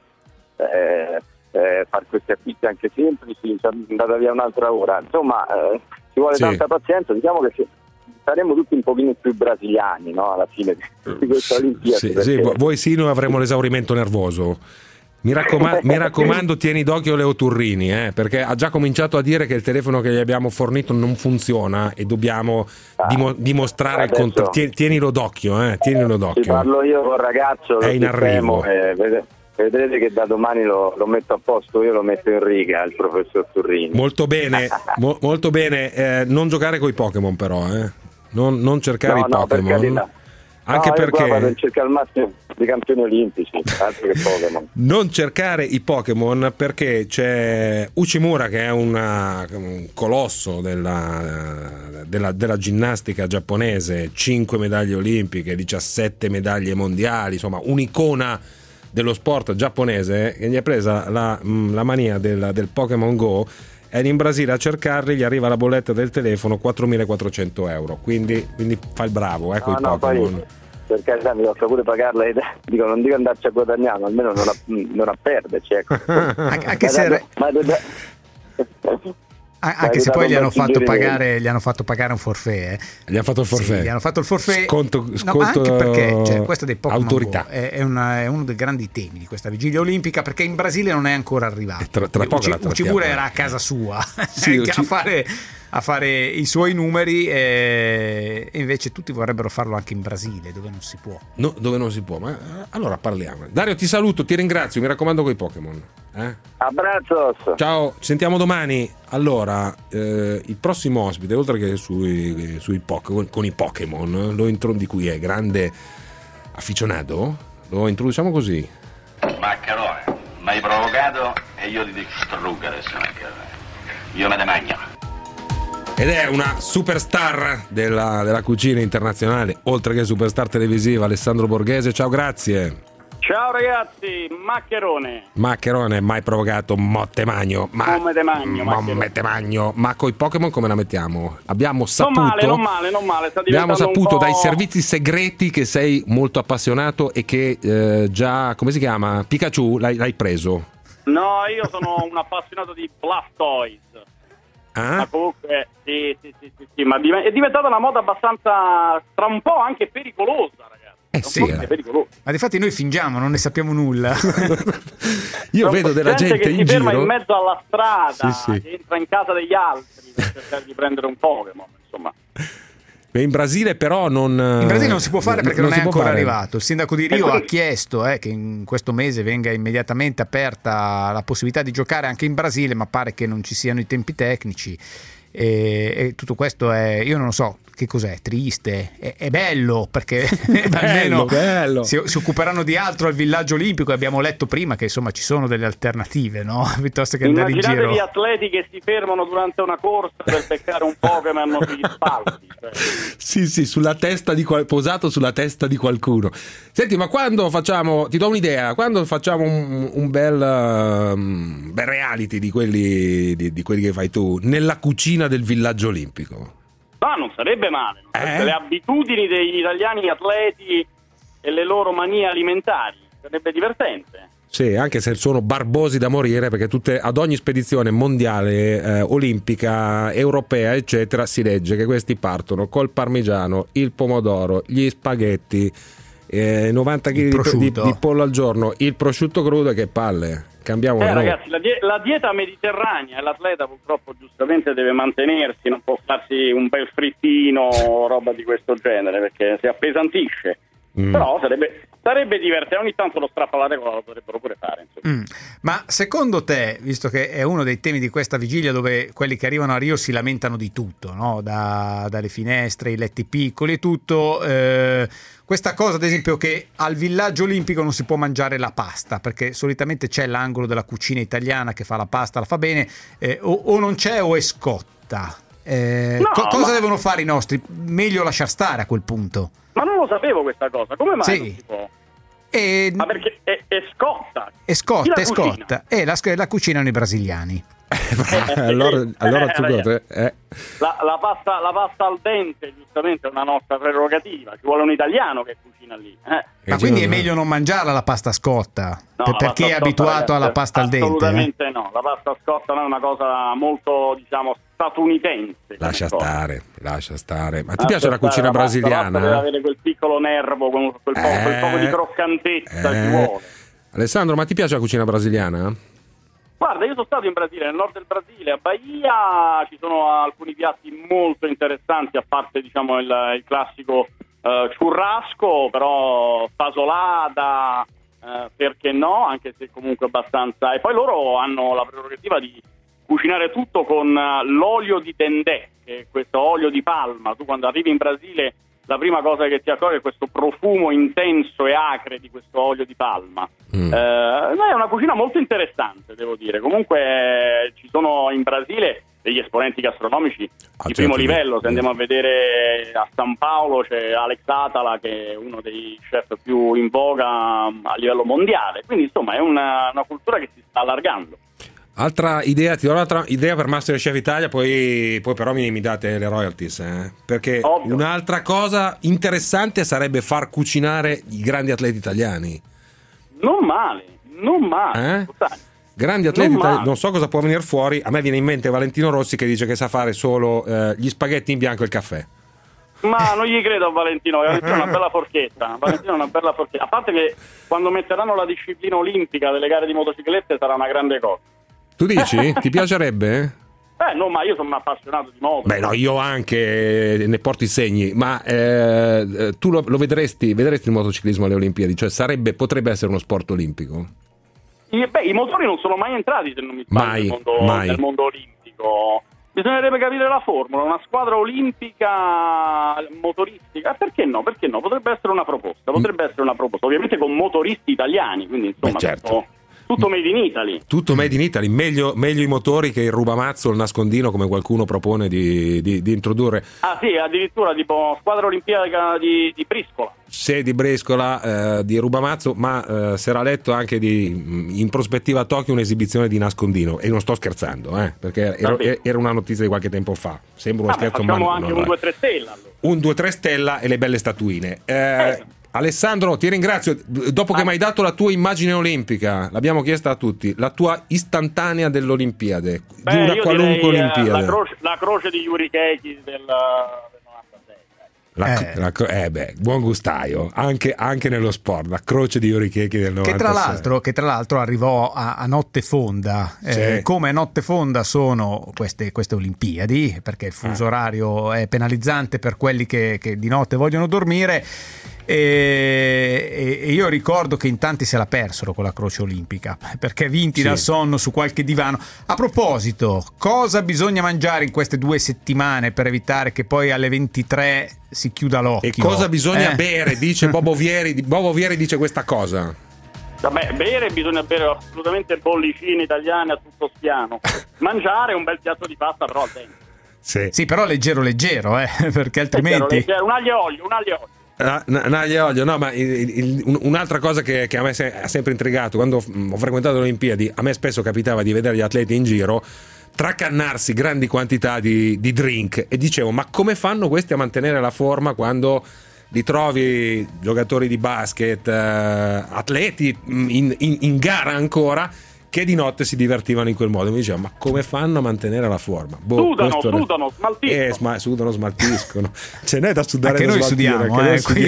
fare questi acquisti anche semplici, è andata via un'altra ora. Insomma, ci vuole tanta pazienza. Diciamo che saremo tutti un pochino più brasiliani, no? Alla fine di questa Olimpiade. Sì, voi sì, noi avremo l'esaurimento nervoso. Mi raccomando, tieni d'occhio Leo Turrini, perché ha già cominciato a dire che il telefono che gli abbiamo fornito non funziona e dobbiamo dimostrare il contrario. Tienilo d'occhio, tienilo d'occhio. Ci parlo io col ragazzo, è in arrivo. Vedrete che da domani lo metto a posto, io lo metto in riga, il professor Turrini. Molto bene, molto bene. Non giocare coi Pokémon però, non cercare i Pokémon. Anche perché vado a cercare il massimo di campioni olimpici, altro che Pokémon. Non cercare i Pokémon perché c'è Uchimura, che è un colosso della ginnastica giapponese, 5 medaglie olimpiche, 17 medaglie mondiali, insomma un'icona dello sport giapponese, che gli ha presa la mania del Pokémon Go, ed in Brasile a cercarli gli arriva la bolletta del telefono 4.400 euro, quindi fa il bravo con i Pokémon. Poi, per carità, mi tocca pure pagarla, dico, non dico andarci a guadagnare, ma almeno non a perderci, ecco. Anche se anche se poi gli hanno fatto pagare un forfait. Gli hanno fatto il forfait. Sì, gli hanno fatto il forfait. Sconto anche perché questo dei Pokémon autorità. Go è uno dei grandi temi di questa vigilia olimpica, perché in Brasile non è ancora arrivato. Tra poco Uchimura era a casa sua a fare i suoi numeri, e invece tutti vorrebbero farlo anche in Brasile, dove non si può. No, dove non si può, ma allora parliamo. Dario, ti saluto, ti ringrazio, mi raccomando coi Pokémon. Abbraccio. Ciao, ci sentiamo domani. Allora, il prossimo ospite, oltre che sui Pokémon, con i Pokémon, di cui è grande afficionato, lo introduciamo così. Maccherone, mi hai provocato e io ti distruggo adesso. Io me ne mangio. Ed è una superstar della cucina internazionale, oltre che superstar televisiva, Alessandro Borghese. Ciao, grazie. Ciao ragazzi, Maccherone, mai provocato Mottemagno. Mottemagno. Ma coi Pokémon come la mettiamo? Abbiamo saputo. Non male. Abbiamo saputo dai servizi segreti che sei molto appassionato e che già, come si chiama? Pikachu l'hai preso. No, io sono un appassionato di Blastoise. Ma comunque sì, ma è diventata una moda abbastanza, tra un po' anche pericolosa, ragazzi. Ma difatti noi fingiamo, non ne sappiamo nulla. Io vedo della gente che in si giro ferma in mezzo alla strada, sì. che entra in casa degli altri per cercare di prendere un Pokémon, insomma. In Brasile però non si può fare perché non è ancora arrivato. Il sindaco di Rio ha chiesto che in questo mese venga immediatamente aperta la possibilità di giocare anche in Brasile, ma pare che non ci siano i tempi tecnici e tutto questo è, io non lo so che cos'è, triste, è bello perché almeno si occuperanno di altro al villaggio olimpico. Abbiamo letto prima che insomma ci sono delle alternative, no? Piuttosto che andare in giro. Immaginate gli atleti che si fermano durante una corsa per beccare un Pokémon sugli spalti. Sì, sulla testa posato sulla testa di qualcuno. Senti, ma quando facciamo, ti do un'idea, quando facciamo un bel reality di quelli che fai tu nella cucina del villaggio olimpico? Ma non sarebbe male. Le abitudini degli italiani atleti e le loro manie alimentari, sarebbe divertente. Sì, anche se sono barbosi da morire, perché ad ogni spedizione mondiale, olimpica, europea, eccetera, si legge che questi partono col parmigiano, il pomodoro, gli spaghetti, 90 kg di pollo al giorno, il prosciutto crudo, che palle. Cambiamo ragazzi, la dieta mediterranea, l'atleta purtroppo giustamente deve mantenersi, non può farsi un bel frittino o roba di questo genere perché si appesantisce. Però sarebbe divertente, ogni tanto lo strappalare lo dovrebbero pure fare. Ma secondo te, visto che è uno dei temi di questa vigilia dove quelli che arrivano a Rio si lamentano di tutto, no? Dalle finestre, i letti piccoli e tutto, questa cosa ad esempio che al villaggio olimpico non si può mangiare la pasta perché solitamente c'è l'angolo della cucina italiana che fa la pasta, la fa bene, o non c'è o è scotta. Cosa devono fare i nostri? Meglio lasciar stare a quel punto. Ma non lo sapevo questa cosa, come mai non si può? Ma perché è scotta. È scotta. La cucinano i brasiliani. allora la pasta al dente giustamente è una nostra prerogativa, ci vuole un italiano che cucina lì. Ma quindi è meglio non mangiarla la pasta scotta? Per chi è abituato alla pasta al dente? Assolutamente no, la pasta scotta non è una cosa molto, diciamo, statunitense. Lascia stare. Ma ti piace la cucina brasiliana? Deve avere quel piccolo nervo, quel poco di croccantezza ci vuole. Alessandro, ma ti piace la cucina brasiliana? Guarda, io sono stato in Brasile, nel nord del Brasile, a Bahia ci sono alcuni piatti molto interessanti, a parte diciamo il classico churrasco, però fasolada, perché no, anche se comunque abbastanza. E poi loro hanno la prerogativa di cucinare tutto con l'olio di dendè, che è questo olio di palma. Tu quando arrivi in Brasile la prima cosa che ti accorgi è questo profumo intenso e acre di questo olio di palma. È una cucina molto interessante, devo dire. Comunque ci sono in Brasile degli esponenti gastronomici di primo livello. Se andiamo a vedere a San Paolo c'è Alex Atala, che è uno dei chef più in voga a livello mondiale. Quindi insomma è una cultura che si sta allargando. Altra idea, ti do un'altra idea per Masterchef Italia, poi però mi date le royalties, perché ovvio. Un'altra cosa interessante sarebbe far cucinare i grandi atleti italiani. Non male. Grandi atleti italiani, non so cosa può venire fuori. A me viene in mente Valentino Rossi che dice che sa fare solo gli spaghetti in bianco e il caffè. Ma non gli credo a Valentino è una bella forchetta. A parte che quando metteranno la disciplina olimpica delle gare di motociclette sarà una grande cosa. Tu dici? Ti piacerebbe? No, ma io sono un appassionato di moto. Beh, no, io anche ne porto i segni, ma tu lo vedresti il motociclismo alle Olimpiadi? Cioè potrebbe essere uno sport olimpico? I motori non sono mai entrati, se non mi sbaglio, nel mondo olimpico. Bisognerebbe capire la formula, una squadra olimpica motoristica. Perché no? Potrebbe essere una proposta. Ovviamente con motoristi italiani, quindi insomma. Certo. Tutto made in Italy. Tutto made in Italy, meglio i motori che il rubamazzo o il nascondino, come qualcuno propone di introdurre. Ah sì, addirittura tipo squadra olimpiaca di Briscola. Sì, di Brescola, di rubamazzo, ma si era letto anche in prospettiva a Tokyo un'esibizione di nascondino, e non sto scherzando, perché era una notizia di qualche tempo fa. Sembra uno scherzo, ma facciamo anche un 2-3 stella. Allora. Un 2-3 stella e le belle statuine. Alessandro, ti ringrazio. Dopo che mi hai dato la tua immagine olimpica, l'abbiamo chiesta a tutti, la tua istantanea dell'Olimpiade, di una qualunque Olimpiade. La croce di Yuri Keiki del 96. Buon gustaio, anche nello sport, la croce di Yuri Keiki del 96. Che tra l'altro arrivò a notte fonda. Sì. Come a notte fonda sono queste Olimpiadi, perché il fuso orario è penalizzante per quelli che di notte vogliono dormire. E io ricordo che in tanti se la persero con la croce olimpica, perché vinti dal sonno su qualche divano. A proposito, cosa bisogna mangiare in queste 2 settimane per evitare che poi alle 23 si chiuda l'occhio? E cosa bisogna bere? Dice Bobo Vieri. Bobo Vieri dice questa cosa. Vabbè, bisogna bere assolutamente bollicine italiane a tutto spiano. Mangiare un bel piatto di pasta però al dente. Sì, però leggero, perché altrimenti leggero, un aglio e olio. No, ma un'altra cosa che a me ha sempre intrigato, quando ho frequentato le Olimpiadi, a me spesso capitava di vedere gli atleti in giro tracannarsi grandi quantità di drink, e dicevo, ma come fanno questi a mantenere la forma quando li trovi giocatori di basket, atleti in gara ancora, che di notte si divertivano in quel modo? Mi diceva, ma come fanno a mantenere la forma? Sudano, smaltiscono. Sudano, smaltiscono. Ce n'è da sudare. Anche noi sudiamo.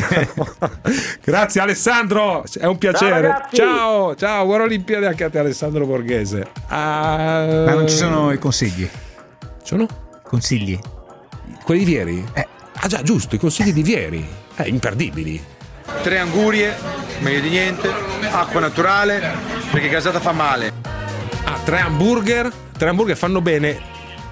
Grazie Alessandro, è un piacere. Ciao, buona Olimpiade anche a te, Alessandro Borghese. Ma non ci sono i consigli? Sono? Consigli? Quelli di Vieri? Ah già, giusto, i consigli di Vieri. Imperdibili. 3 angurie, meglio di niente, acqua naturale, perché casata fa male. 3 hamburger fanno bene.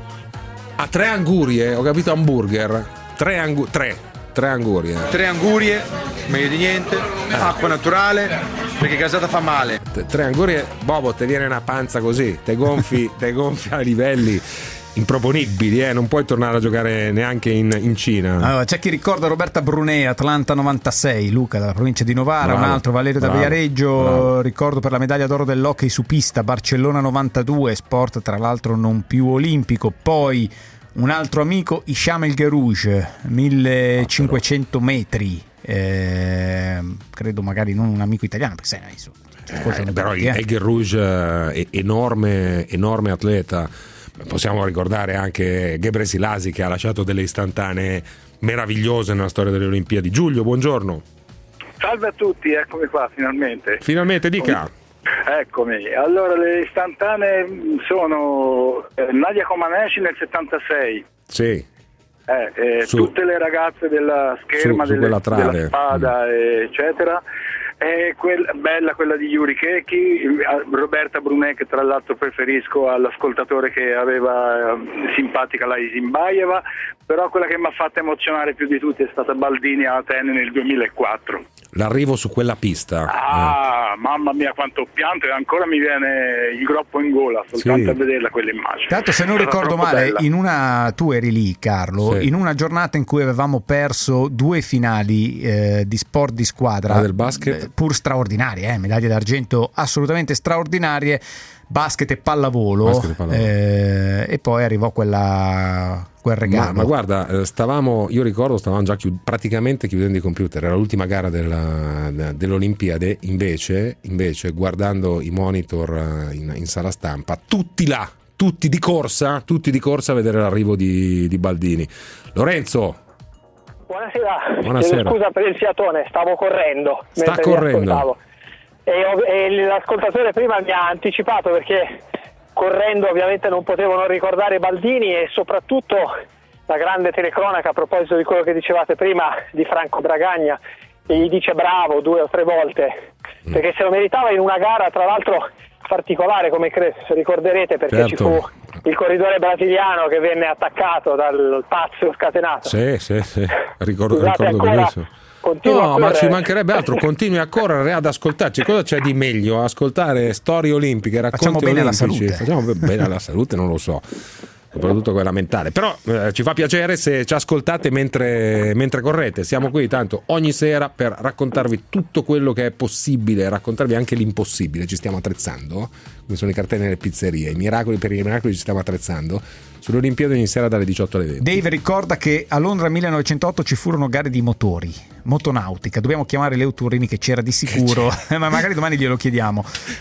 3 angurie, ho capito, hamburger. 3 angurie. 3 angurie, meglio di niente, acqua naturale, perché casata fa male. 3 angurie, Bobo, te viene una panza così, te gonfi a livelli improponibili, non puoi tornare a giocare neanche in Cina. Allora, c'è chi ricorda Roberta Brunet, Atlanta 96, Luca dalla provincia di Novara, un altro Valerio da Viareggio, ricordo per la medaglia d'oro dell'hockey su pista, Barcellona 92, sport tra l'altro non più olimpico. Poi un altro amico, Hicham El Guerrouj, 1500 metri, credo magari non un amico italiano, perché però El Guerrouj enorme atleta. Possiamo ricordare anche Ghebreselassie, che ha lasciato delle istantanee meravigliose nella storia delle Olimpiadi. Giulio, buongiorno. Salve a tutti, eccomi qua finalmente. Finalmente, dica. Eccomi. Allora, le istantanee sono Nadia Comaneci nel 76. Sì. Tutte le ragazze della scherma, della spada, eccetera. Bella quella di Yuri Keiki, Roberta Brunet, che tra l'altro preferisco all'ascoltatore che aveva simpatica la Isimbayeva, però quella che mi ha fatto emozionare più di tutti è stata Baldini a Atene nel 2004. L'arrivo su quella pista. Mamma mia quanto ho pianto, e ancora mi viene il groppo in gola soltanto a vederla quell'immagine. Tanto, se non ricordo male, tu eri lì, Carlo, in una giornata in cui avevamo perso 2 finali di sport di squadra del basket, pur straordinarie, medaglie d'argento assolutamente straordinarie, basket e pallavolo. E poi arrivò quel regalo. Ma guarda, io ricordo stavamo già praticamente chiudendo i computer, era l'ultima gara dell'Olimpiade, invece guardando i monitor in sala stampa, tutti di corsa a vedere l'arrivo di Baldini. Lorenzo, buonasera. Scusa per il fiatone, stavo correndo. Sta correndo. E l'ascoltatore prima mi ha anticipato, perché correndo ovviamente non potevo non ricordare Baldini, e soprattutto la grande telecronaca a proposito di quello che dicevate prima di Franco Bragagna, che gli dice bravo 2 o 3 volte, perché se lo meritava in una gara tra l'altro particolare, come ricorderete, perché ci fu il corridore brasiliano che venne attaccato dal pazzo scatenato. Sì, ricordo benissimo. No, ma ci mancherebbe altro, continui a correre, ad ascoltarci. Cosa c'è di meglio? Ascoltare storie olimpiche, racconti Facciamo bene olimpici. alla salute. Facciamo bene alla salute, non lo so. Soprattutto quella mentale, però ci fa piacere se ci ascoltate mentre correte. Siamo qui tanto ogni sera per raccontarvi tutto quello che è possibile, raccontarvi anche l'impossibile. Ci stiamo attrezzando, come sono i cartelli nelle pizzerie, per i miracoli ci stiamo attrezzando. Sulle Olimpiadi ogni sera dalle 18 alle 20. Dave ricorda che a Londra 1908 ci furono gare di motori, motonautica. Dobbiamo chiamare Leo Turini che c'era di sicuro, ma magari domani glielo chiediamo.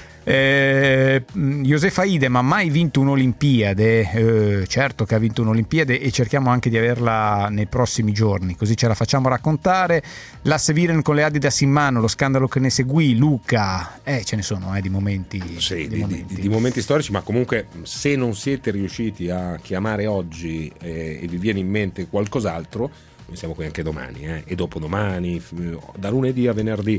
Josefa Idem ha mai vinto un'Olimpiade? Certo che ha vinto un'Olimpiade e cerchiamo anche di averla nei prossimi giorni, così ce la facciamo raccontare. L'asse Viren con le Adidas in mano, lo scandalo che ne seguì, Luca, ce ne sono di momenti, di momenti storici, ma comunque se non siete riusciti a chiamare oggi e vi viene in mente qualcos'altro, noi siamo qui anche domani e dopodomani, da lunedì a venerdì.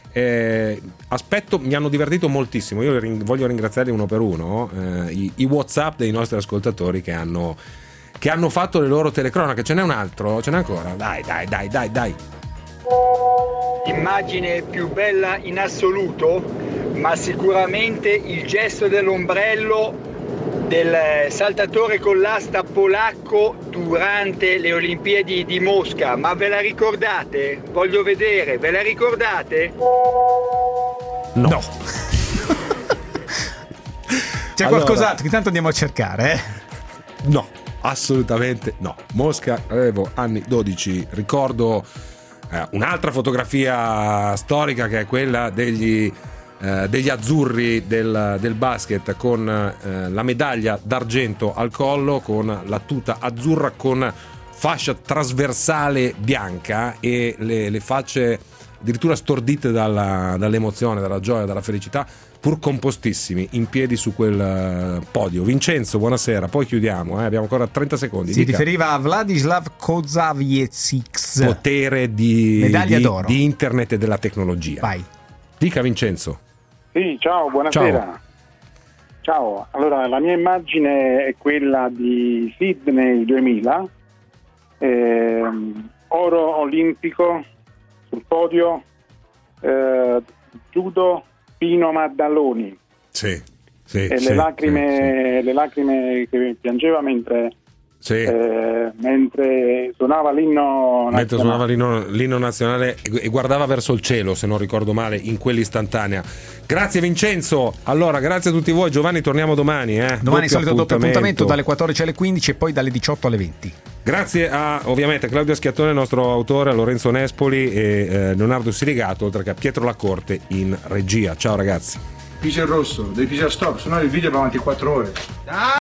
Mi hanno divertito moltissimo. Io voglio ringraziarli uno per uno, i WhatsApp dei nostri ascoltatori che hanno fatto le loro telecronache. Ce n'è un altro? Ce n'è ancora? Dai. Immagine più bella in assoluto, ma sicuramente il gesto dell'ombrello del saltatore con l'asta polacco durante le Olimpiadi di Mosca. Ma ve la ricordate? Voglio vedere, ve la ricordate? No. C'è qualcos'altro che tanto andiamo a cercare, No, assolutamente no. Mosca, avevo anni 12, ricordo un'altra fotografia storica che è quella degli azzurri del basket con la medaglia d'argento al collo, con la tuta azzurra con fascia trasversale bianca e le facce addirittura stordite dall'emozione, dalla gioia, dalla felicità, pur compostissimi in piedi su quel podio. Vincenzo, buonasera, poi chiudiamo, abbiamo ancora 30 secondi. Si riferiva a Vladislav Kozaviecic, potere di medaglia d'oro di internet e della tecnologia. Vai. Dica Vincenzo. Sì, ciao, buonasera. Ciao, allora la mia immagine è quella di Sydney 2000, oro olimpico sul podio, judo Pino Maddaloni. Sì, e le lacrime che piangeva mentre suonava l'inno nazionale. Mentre suonava l'inno nazionale e guardava verso il cielo, se non ricordo male, in quell'istantanea. Grazie Vincenzo. Allora, grazie a tutti voi. Giovanni, torniamo domani. Domani solito doppio appuntamento dalle 14 alle 15 e poi dalle 18 alle 20. Grazie a ovviamente Claudio Schiattone, nostro autore, a Lorenzo Nespoli e Leonardo Sirigato, oltre che a Pietro Lacorte in regia. Ciao ragazzi. Pisa il rosso, devi pisare stop, sennò il video va avanti 4 ore.